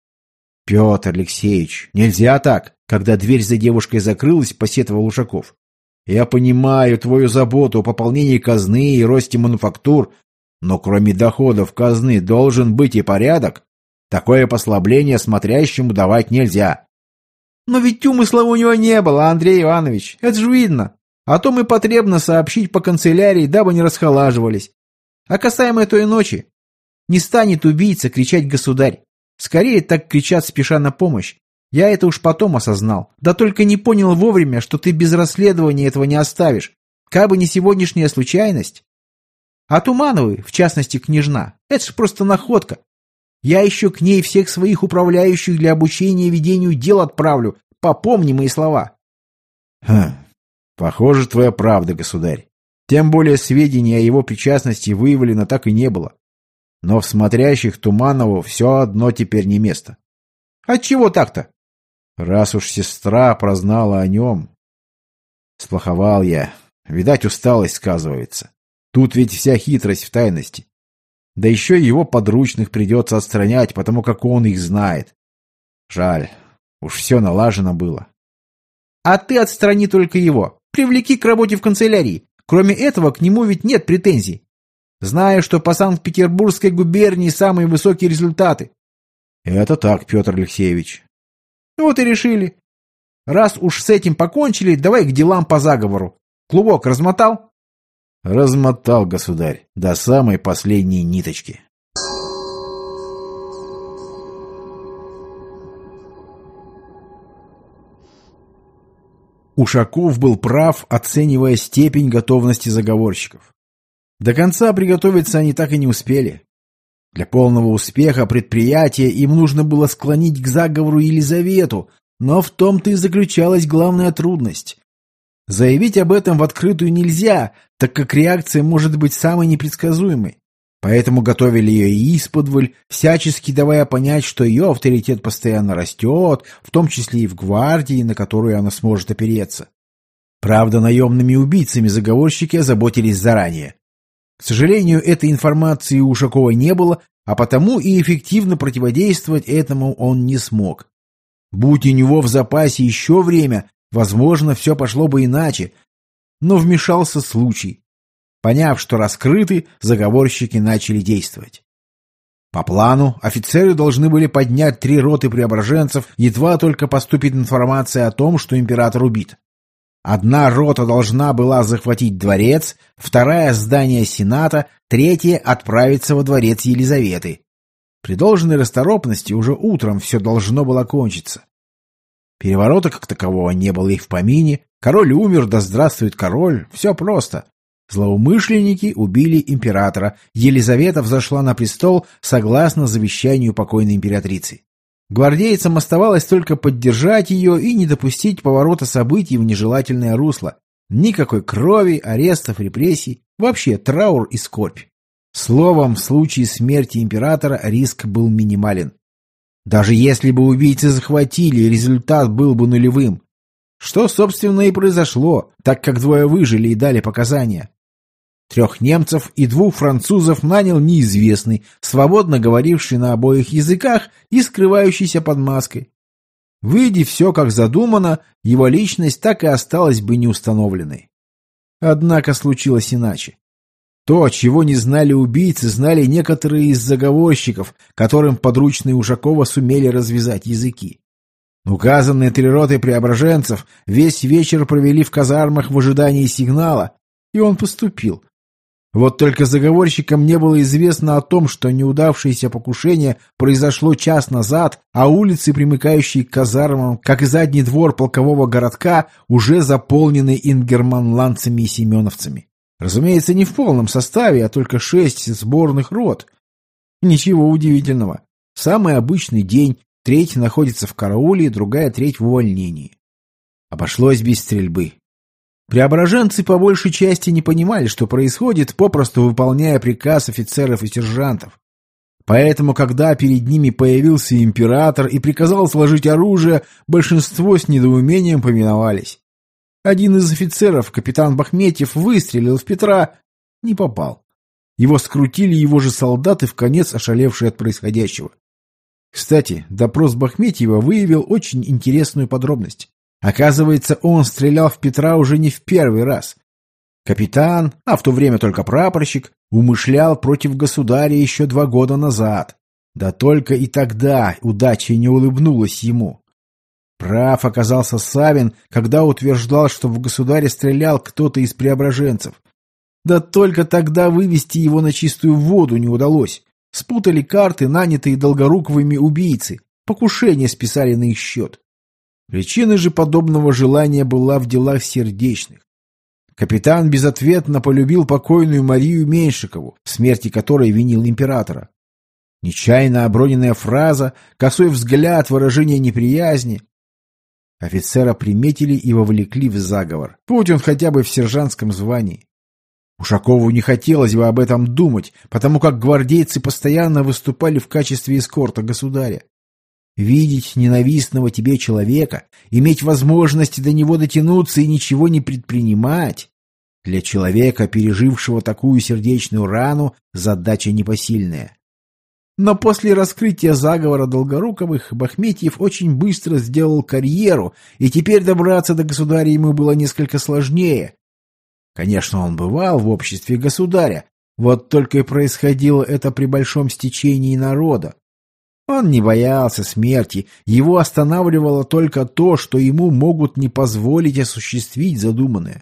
«Петр Алексеевич, нельзя так!» Когда дверь за девушкой закрылась, посетовал Ушаков. «Я понимаю твою заботу о пополнении казны и росте мануфактур, но кроме доходов казны должен быть и порядок. Такое послабление смотрящему давать нельзя». «Но ведь умысла у него не было, Андрей Иванович, это же видно. А то мы потребно сообщить по канцелярии, дабы не расхолаживались. А касаемо той ночи, не станет убийца кричать «государь». Скорее так кричат, спеша на помощь. Я это уж потом осознал. Да только не понял вовремя, что ты без расследования этого не оставишь. Кабы не сегодняшняя случайность. А Тумановой, в частности княжна, это ж просто находка. Я еще к ней всех своих управляющих для обучения ведению дел отправлю. Попомни мои слова». «Хм, похоже, твоя правда, государь. Тем более сведений о его причастности выявлено так и не было. Но в смотрящих Туманову все одно теперь не место». «Отчего так-то?» «Раз уж сестра прознала о нем...» «Сплоховал я. Видать, усталость сказывается. Тут ведь вся хитрость в тайности. Да еще его подручных придется отстранять, потому как он их знает. Жаль, уж все налажено было». «А ты отстрани только его. Привлеки к работе в канцелярии. Кроме этого, к нему ведь нет претензий. Знаю, что по Санкт-Петербургской губернии самые высокие результаты». «Это так, Петр Алексеевич». «Вот и решили. Раз уж с этим покончили, давай к делам по заговору. Клубок размотал?» «Размотал, государь, до самой последней ниточки». Ушаков был прав, оценивая степень готовности заговорщиков. До конца приготовиться они так и не успели. Для полного успеха предприятия им нужно было склонить к заговору Елизавету, но в том-то и заключалась главная трудность. Заявить об этом в открытую нельзя, так как реакция может быть самой непредсказуемой. Поэтому готовили ее и исподволь, всячески давая понять, что ее авторитет постоянно растет, в том числе и в гвардии, на которую она сможет опереться. Правда, наемными убийцами заговорщики озаботились заранее. К сожалению, этой информации у Ушакова не было, а потому и эффективно противодействовать этому он не смог. Будь у него в запасе еще время, возможно, все пошло бы иначе. Но вмешался случай. Поняв, что раскрыты, заговорщики начали действовать. По плану, офицеры должны были поднять три роты преображенцев, едва только поступит информация о том, что император убит. Одна рота должна была захватить дворец, вторая — здание Сената, третья — отправиться во дворец Елизаветы. При должной расторопности уже утром все должно было кончиться. Переворота как такового не было и в помине. Король умер, да здравствует король, все просто. Злоумышленники убили императора, Елизавета взошла на престол согласно завещанию покойной императрицы. Гвардейцам оставалось только поддержать ее и не допустить поворота событий в нежелательное русло. Никакой крови, арестов, репрессий, вообще траур и скорбь. Словом, в случае смерти императора риск был минимален. Даже если бы убийцы захватили, результат был бы нулевым. Что, собственно, и произошло, так как двое выжили и дали показания. Трех немцев и двух французов нанял неизвестный, свободно говоривший на обоих языках и скрывающийся под маской. Выйдя все как задумано, его личность так и осталась бы неустановленной. Однако случилось иначе. То, чего не знали убийцы, знали некоторые из заговорщиков, которым подручные Ушакова сумели развязать языки. Указанные три роты преображенцев весь вечер провели в казармах в ожидании сигнала, и он поступил. Вот только заговорщикам не было известно о том, что неудавшееся покушение произошло час назад, а улицы, примыкающие к казармам, как и задний двор полкового городка, уже заполнены ингерманландцами и семеновцами. Разумеется, не в полном составе, а только шесть сборных рот. Ничего удивительного. Самый обычный день, треть находится в карауле, другая треть в увольнении. Обошлось без стрельбы. Преображенцы по большей части не понимали, что происходит, попросту выполняя приказ офицеров и сержантов. Поэтому, когда перед ними появился император и приказал сложить оружие, большинство с недоумением повиновались. Один из офицеров, капитан Бахметьев, выстрелил в Петра, не попал. Его скрутили его же солдаты, вконец ошалевшие от происходящего. Кстати, допрос Бахметьева выявил очень интересную подробность. Оказывается, он стрелял в Петра уже не в первый раз. Капитан, а в то время только прапорщик, умышлял против государя еще два года назад. Да только и тогда удача не улыбнулась ему. Прав оказался Савин, когда утверждал, что в государе стрелял кто-то из преображенцев. Да только тогда вывести его на чистую воду не удалось. Спутали карты, нанятые Долгоруковыми убийцы. Покушение списали на их счет. Причина же подобного желания была в делах сердечных. Капитан безответно полюбил покойную Марию Меньшикову, в смерти которой винил императора. Нечаянно оброненная фраза, косой взгляд, выражение неприязни. Офицера приметили и вовлекли в заговор, будь он хотя бы в сержантском звании. Ушакову не хотелось бы об этом думать, потому как гвардейцы постоянно выступали в качестве эскорта государя. Видеть ненавистного тебе человека, иметь возможность до него дотянуться и ничего не предпринимать — для человека, пережившего такую сердечную рану, задача непосильная. Но после раскрытия заговора Долгоруковых Бахметьев очень быстро сделал карьеру, и теперь добраться до государя ему было несколько сложнее. Конечно, он бывал в обществе государя, вот только и происходило это при большом стечении народа. Он не боялся смерти, его останавливало только то, что ему могут не позволить осуществить задуманное.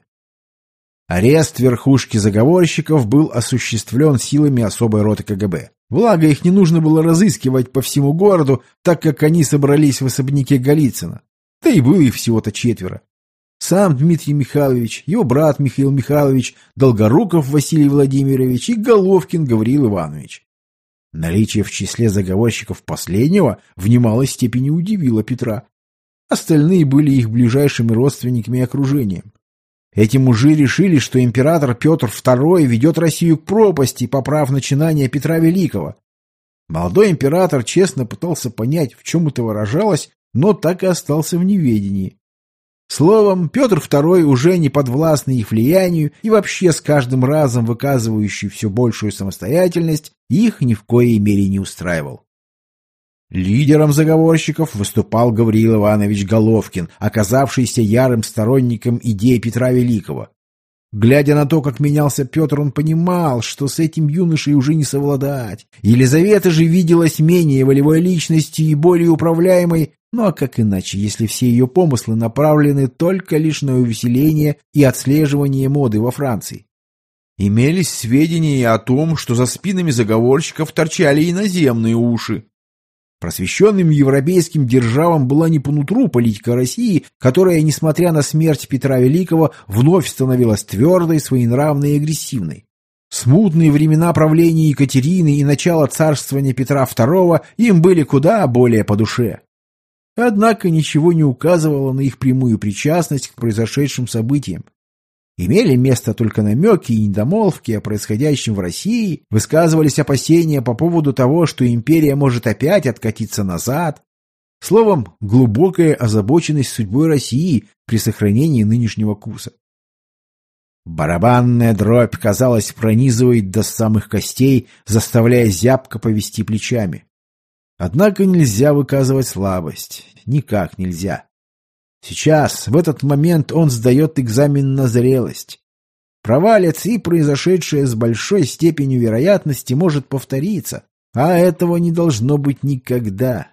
Арест верхушки заговорщиков был осуществлен силами особой роты ка гэ бэ. Благо, их не нужно было разыскивать по всему городу, так как они собрались в особняке Голицына. Да и было их всего-то четверо. Сам Дмитрий Михайлович, его брат Михаил Михайлович, Долгоруков Василий Владимирович и Головкин Гавриил Иванович. Наличие в числе заговорщиков последнего в немалой степени удивило Петра. Остальные были их ближайшими родственниками и окружением. Эти мужи решили, что император Петр второй ведет Россию к пропасти, поправ начинания Петра Великого. Молодой император честно пытался понять, в чем это выражалось, но так и остался в неведении. Словом, Петр второй, уже не подвластный их влиянию и вообще с каждым разом выказывающий все большую самостоятельность, их ни в коей мере не устраивал. Лидером заговорщиков выступал Гавриил Иванович Головкин, оказавшийся ярым сторонником идей Петра Великого. Глядя на то, как менялся Петр, он понимал, что с этим юношей уже не совладать. Елизавета же виделась менее волевой личностью и более управляемой, ну а как иначе, если все ее помыслы направлены только лишь на увеселение и отслеживание моды во Франции. Имелись сведения и о том, что за спинами заговорщиков торчали иноземные уши. Просвещенным европейским державам была не по нутру политика России, которая, несмотря на смерть Петра Великого, вновь становилась твердой, своенравной и агрессивной. Смутные времена правления Екатерины и начало царствования Петра второго им были куда более по душе. Однако ничего не указывало на их прямую причастность к произошедшим событиям. Имели место только намеки и недомолвки о происходящем в России, высказывались опасения по поводу того, что империя может опять откатиться назад. Словом, глубокая озабоченность судьбой России при сохранении нынешнего курса. Барабанная дробь, казалось, пронизывает до самых костей, заставляя зябко повести плечами. Однако нельзя выказывать слабость. Никак нельзя. Сейчас, в этот момент, он сдает экзамен на зрелость. Провалец, и произошедшее с большой степенью вероятности может повториться, а этого не должно быть никогда.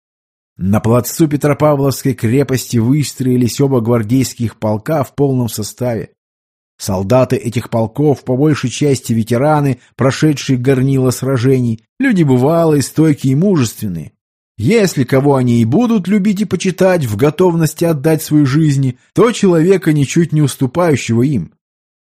На плацу Петропавловской крепости выстроились оба гвардейских полка в полном составе. Солдаты этих полков, по большей части ветераны, прошедшие горнило сражений, люди бывалые, стойкие и мужественные. Если кого они и будут любить и почитать в готовности отдать свою жизнь, то человека, ничуть не уступающего им.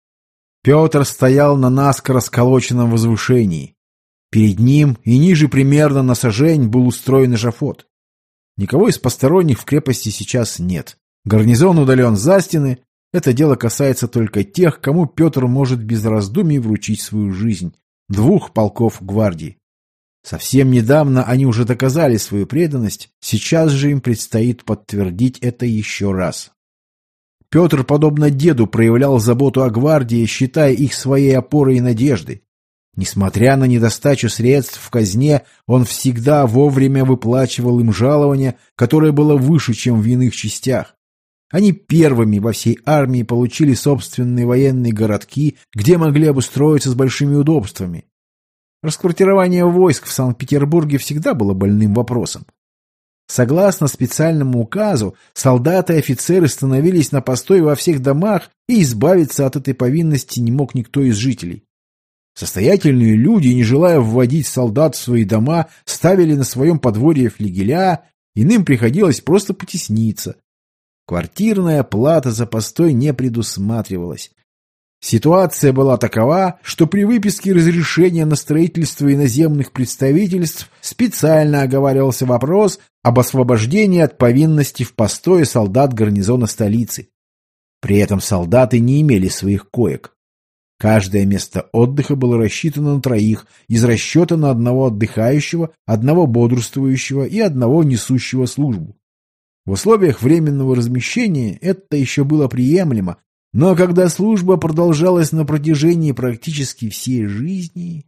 Петр стоял на наскоро сколоченном возвышении. Перед ним и ниже примерно на сажень был устроен эшафот. Никого из посторонних в крепости сейчас нет. Гарнизон удален за стены. Это дело касается только тех, кому Петр может без раздумий вручить свою жизнь. Двух полков гвардии. Совсем недавно они уже доказали свою преданность, сейчас же им предстоит подтвердить это еще раз. Петр, подобно деду, проявлял заботу о гвардии, считая их своей опорой и надеждой. Несмотря на недостачу средств в казне, он всегда вовремя выплачивал им жалование, которое было выше, чем в иных частях. Они первыми во всей армии получили собственные военные городки, где могли обустроиться с большими удобствами. Расквартирование войск в Санкт-Петербурге всегда было больным вопросом. Согласно специальному указу, солдаты и офицеры становились на постой во всех домах, и избавиться от этой повинности не мог никто из жителей. Состоятельные люди, не желая вводить солдат в свои дома, ставили на своем подворье флигеля, иным приходилось просто потесниться. Квартирная плата за постой не предусматривалась. Ситуация была такова, что при выписке разрешения на строительство иноземных представительств специально оговаривался вопрос об освобождении от повинности в постое солдат гарнизона столицы. При этом солдаты не имели своих коек. Каждое место отдыха было рассчитано на троих, из расчета на одного отдыхающего, одного бодрствующего и одного несущего службу. В условиях временного размещения это еще было приемлемо, но когда служба продолжалась на протяжении практически всей жизни...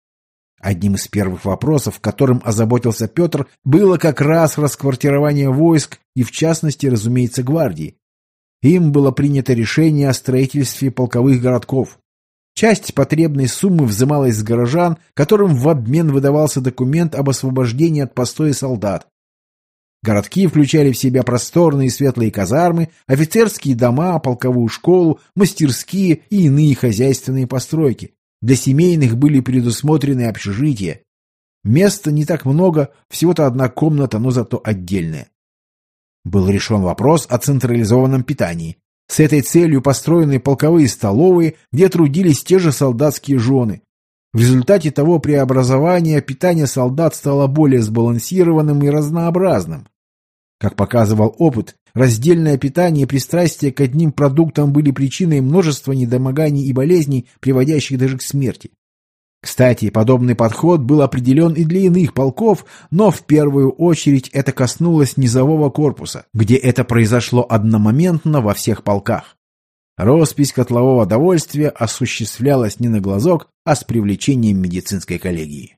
Одним из первых вопросов, которым озаботился Петр, было как раз расквартирование войск и, в частности, разумеется, гвардии. Им было принято решение о строительстве полковых городков. Часть потребной суммы взималась с горожан, которым в обмен выдавался документ об освобождении от постоя солдат. Городки включали в себя просторные светлые казармы, офицерские дома, полковую школу, мастерские и иные хозяйственные постройки. Для семейных были предусмотрены общежития. Места не так много, всего-то одна комната, но зато отдельная. Был решен вопрос о централизованном питании. С этой целью построены полковые столовые, где трудились те же солдатские жены. В результате того преобразования питание солдат стало более сбалансированным и разнообразным. Как показывал опыт, раздельное питание и пристрастие к одним продуктам были причиной множества недомоганий и болезней, приводящих даже к смерти. Кстати, подобный подход был определен и для иных полков, но в первую очередь это коснулось низового корпуса, где это произошло одномоментно во всех полках. Роспись котлового довольствия осуществлялась не на глазок, а с привлечением медицинской коллегии.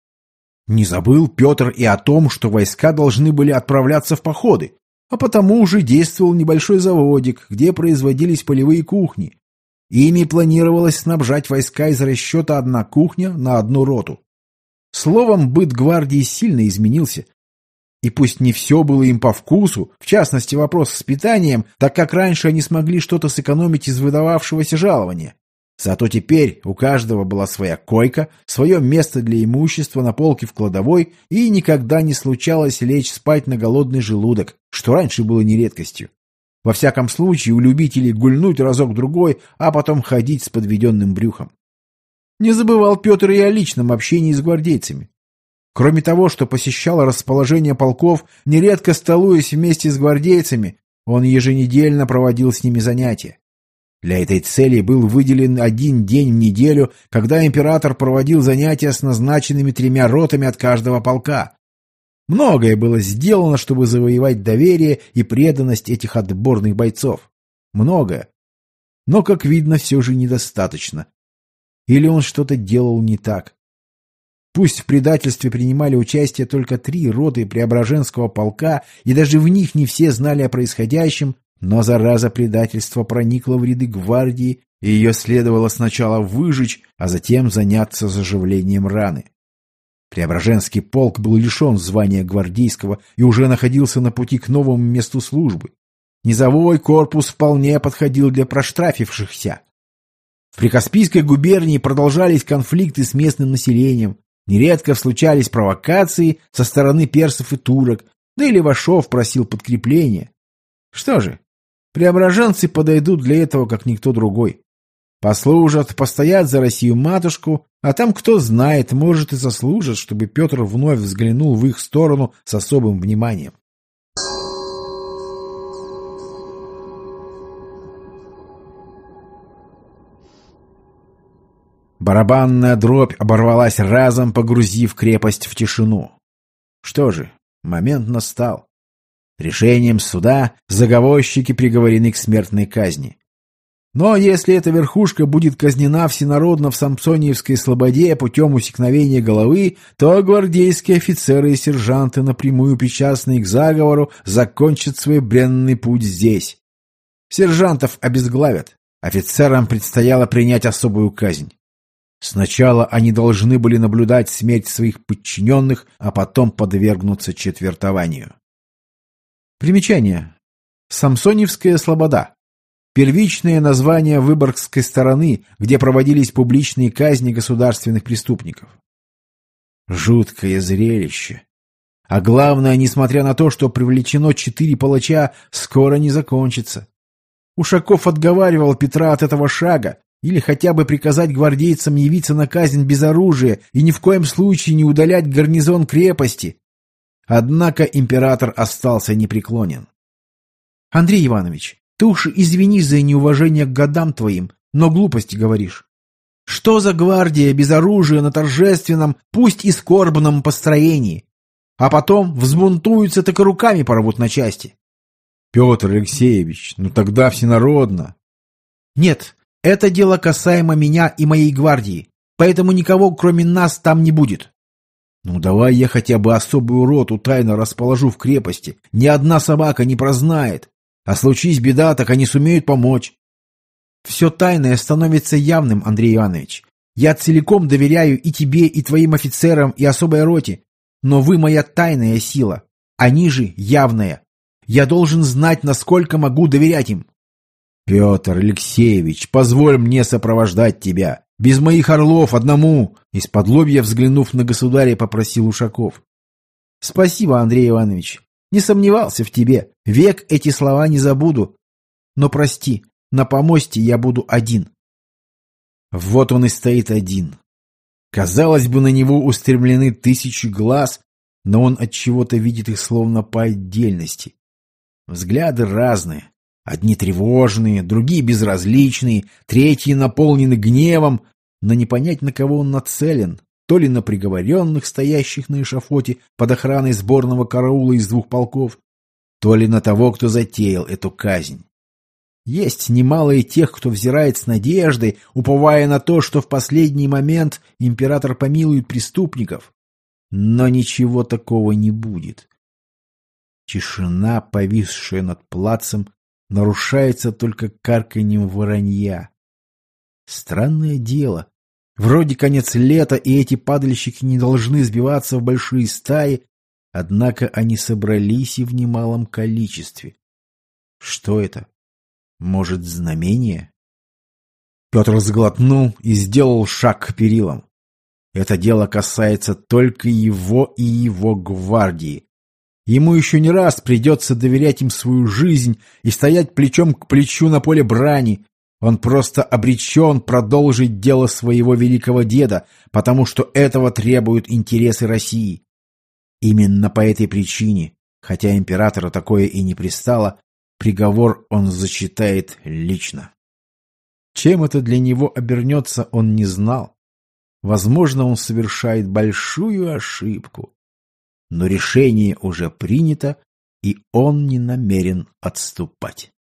Не забыл Петр и о том, что войска должны были отправляться в походы, а потому уже действовал небольшой заводик, где производились полевые кухни. Ими планировалось снабжать войска из расчета одна кухня на одну роту. Словом, быт гвардии сильно изменился. И пусть не все было им по вкусу, в частности вопрос с питанием, так как раньше они смогли что-то сэкономить из выдававшегося жалования. Зато теперь у каждого была своя койка, свое место для имущества на полке в кладовой, и никогда не случалось лечь спать на голодный желудок, что раньше было не редкостью. Во всяком случае, у любителей гульнуть разок-другой, а потом ходить с подведенным брюхом. Не забывал Петр и о личном общении с гвардейцами. Кроме того, что посещал расположение полков, нередко столуясь вместе с гвардейцами, он еженедельно проводил с ними занятия. Для этой цели был выделен один день в неделю, когда император проводил занятия с назначенными тремя ротами от каждого полка. Многое было сделано, чтобы завоевать доверие и преданность этих отборных бойцов. Многое. Но, как видно, все же недостаточно. Или он что-то делал не так. Пусть в предательстве принимали участие только три роты Преображенского полка, и даже в них не все знали о происходящем, но зараза предательства проникла в ряды гвардии, и ее следовало сначала выжечь, а затем заняться заживлением раны. Преображенский полк был лишен звания гвардейского и уже находился на пути к новому месту службы. Низовой корпус вполне подходил для проштрафившихся. В Прикаспийской губернии продолжались конфликты с местным населением. Нередко случались провокации со стороны персов и турок, да и Левашов просил подкрепления. Что же, преображенцы подойдут для этого, как никто другой. Послужат, постоят за Россию-матушку, а там, кто знает, может и заслужат, чтобы Петр вновь взглянул в их сторону с особым вниманием. Барабанная дробь оборвалась разом, погрузив крепость в тишину. Что же, момент настал. Решением суда заговорщики приговорены к смертной казни. Но если эта верхушка будет казнена всенародно в Самсониевской слободе путем усекновения головы, то гвардейские офицеры и сержанты, напрямую причастные к заговору, закончат свой бренный путь здесь. Сержантов обезглавят, офицерам предстояло принять особую казнь. Сначала они должны были наблюдать смерть своих подчиненных, а потом подвергнуться четвертованию. Примечание. Самсоневская слобода. Первичное название Выборгской стороны, где проводились публичные казни государственных преступников. Жуткое зрелище. А главное, несмотря на то, что привлечено четыре палача, скоро не закончится. Ушаков отговаривал Петра от этого шага, или хотя бы приказать гвардейцам явиться на казнь без оружия и ни в коем случае не удалять гарнизон крепости. Однако император остался непреклонен. «Андрей Иванович, ты уж извини за неуважение к годам твоим, но глупости говоришь. Что за гвардия без оружия на торжественном, пусть и скорбном построении? А потом взбунтуются, так и руками порвут на части». «Петр Алексеевич, ну тогда всенародно». «Нет, это дело касаемо меня и моей гвардии, поэтому никого, кроме нас, там не будет». «Ну давай я хотя бы особую роту тайно расположу в крепости, ни одна собака не прознает. А случись беда, так они сумеют помочь». «Все тайное становится явным, Андрей Иванович. Я целиком доверяю и тебе, и твоим офицерам, и особой роте. Но вы моя тайная сила, они же явная. Я должен знать, насколько могу доверять им». «Петр Алексеевич, позволь мне сопровождать тебя. Без моих орлов одному!» Из-под лобья, взглянув на государя, попросил Ушаков. «Спасибо, Андрей Иванович. Не сомневался в тебе. Век эти слова не забуду. Но прости, на помосте я буду один». Вот он и стоит один. Казалось бы, на него устремлены тысячи глаз, но он отчего-то видит их словно по отдельности. Взгляды разные. Одни тревожные, другие безразличные, третьи наполнены гневом, но не понять, на кого он нацелен, то ли на приговоренных, стоящих на эшафоте под охраной сборного караула из двух полков, то ли на того, кто затеял эту казнь. Есть немало и тех, кто взирает с надеждой, уповая на то, что в последний момент император помилует преступников. Но ничего такого не будет. Тишина, повисшая над плацем, нарушается только карканьем воронья. Странное дело. Вроде конец лета, и эти падальщики не должны сбиваться в большие стаи, однако они собрались и в немалом количестве. Что это? Может, знамение? Петр сглотнул и сделал шаг к перилам. Это дело касается только его и его гвардии. Ему еще не раз придется доверять им свою жизнь и стоять плечом к плечу на поле брани. Он просто обречен продолжить дело своего великого деда, потому что этого требуют интересы России. Именно по этой причине, хотя императору такое и не пристало, приговор он зачитает лично. Чем это для него обернется, он не знал. Возможно, он совершает большую ошибку. Но решение уже принято, и он не намерен отступать.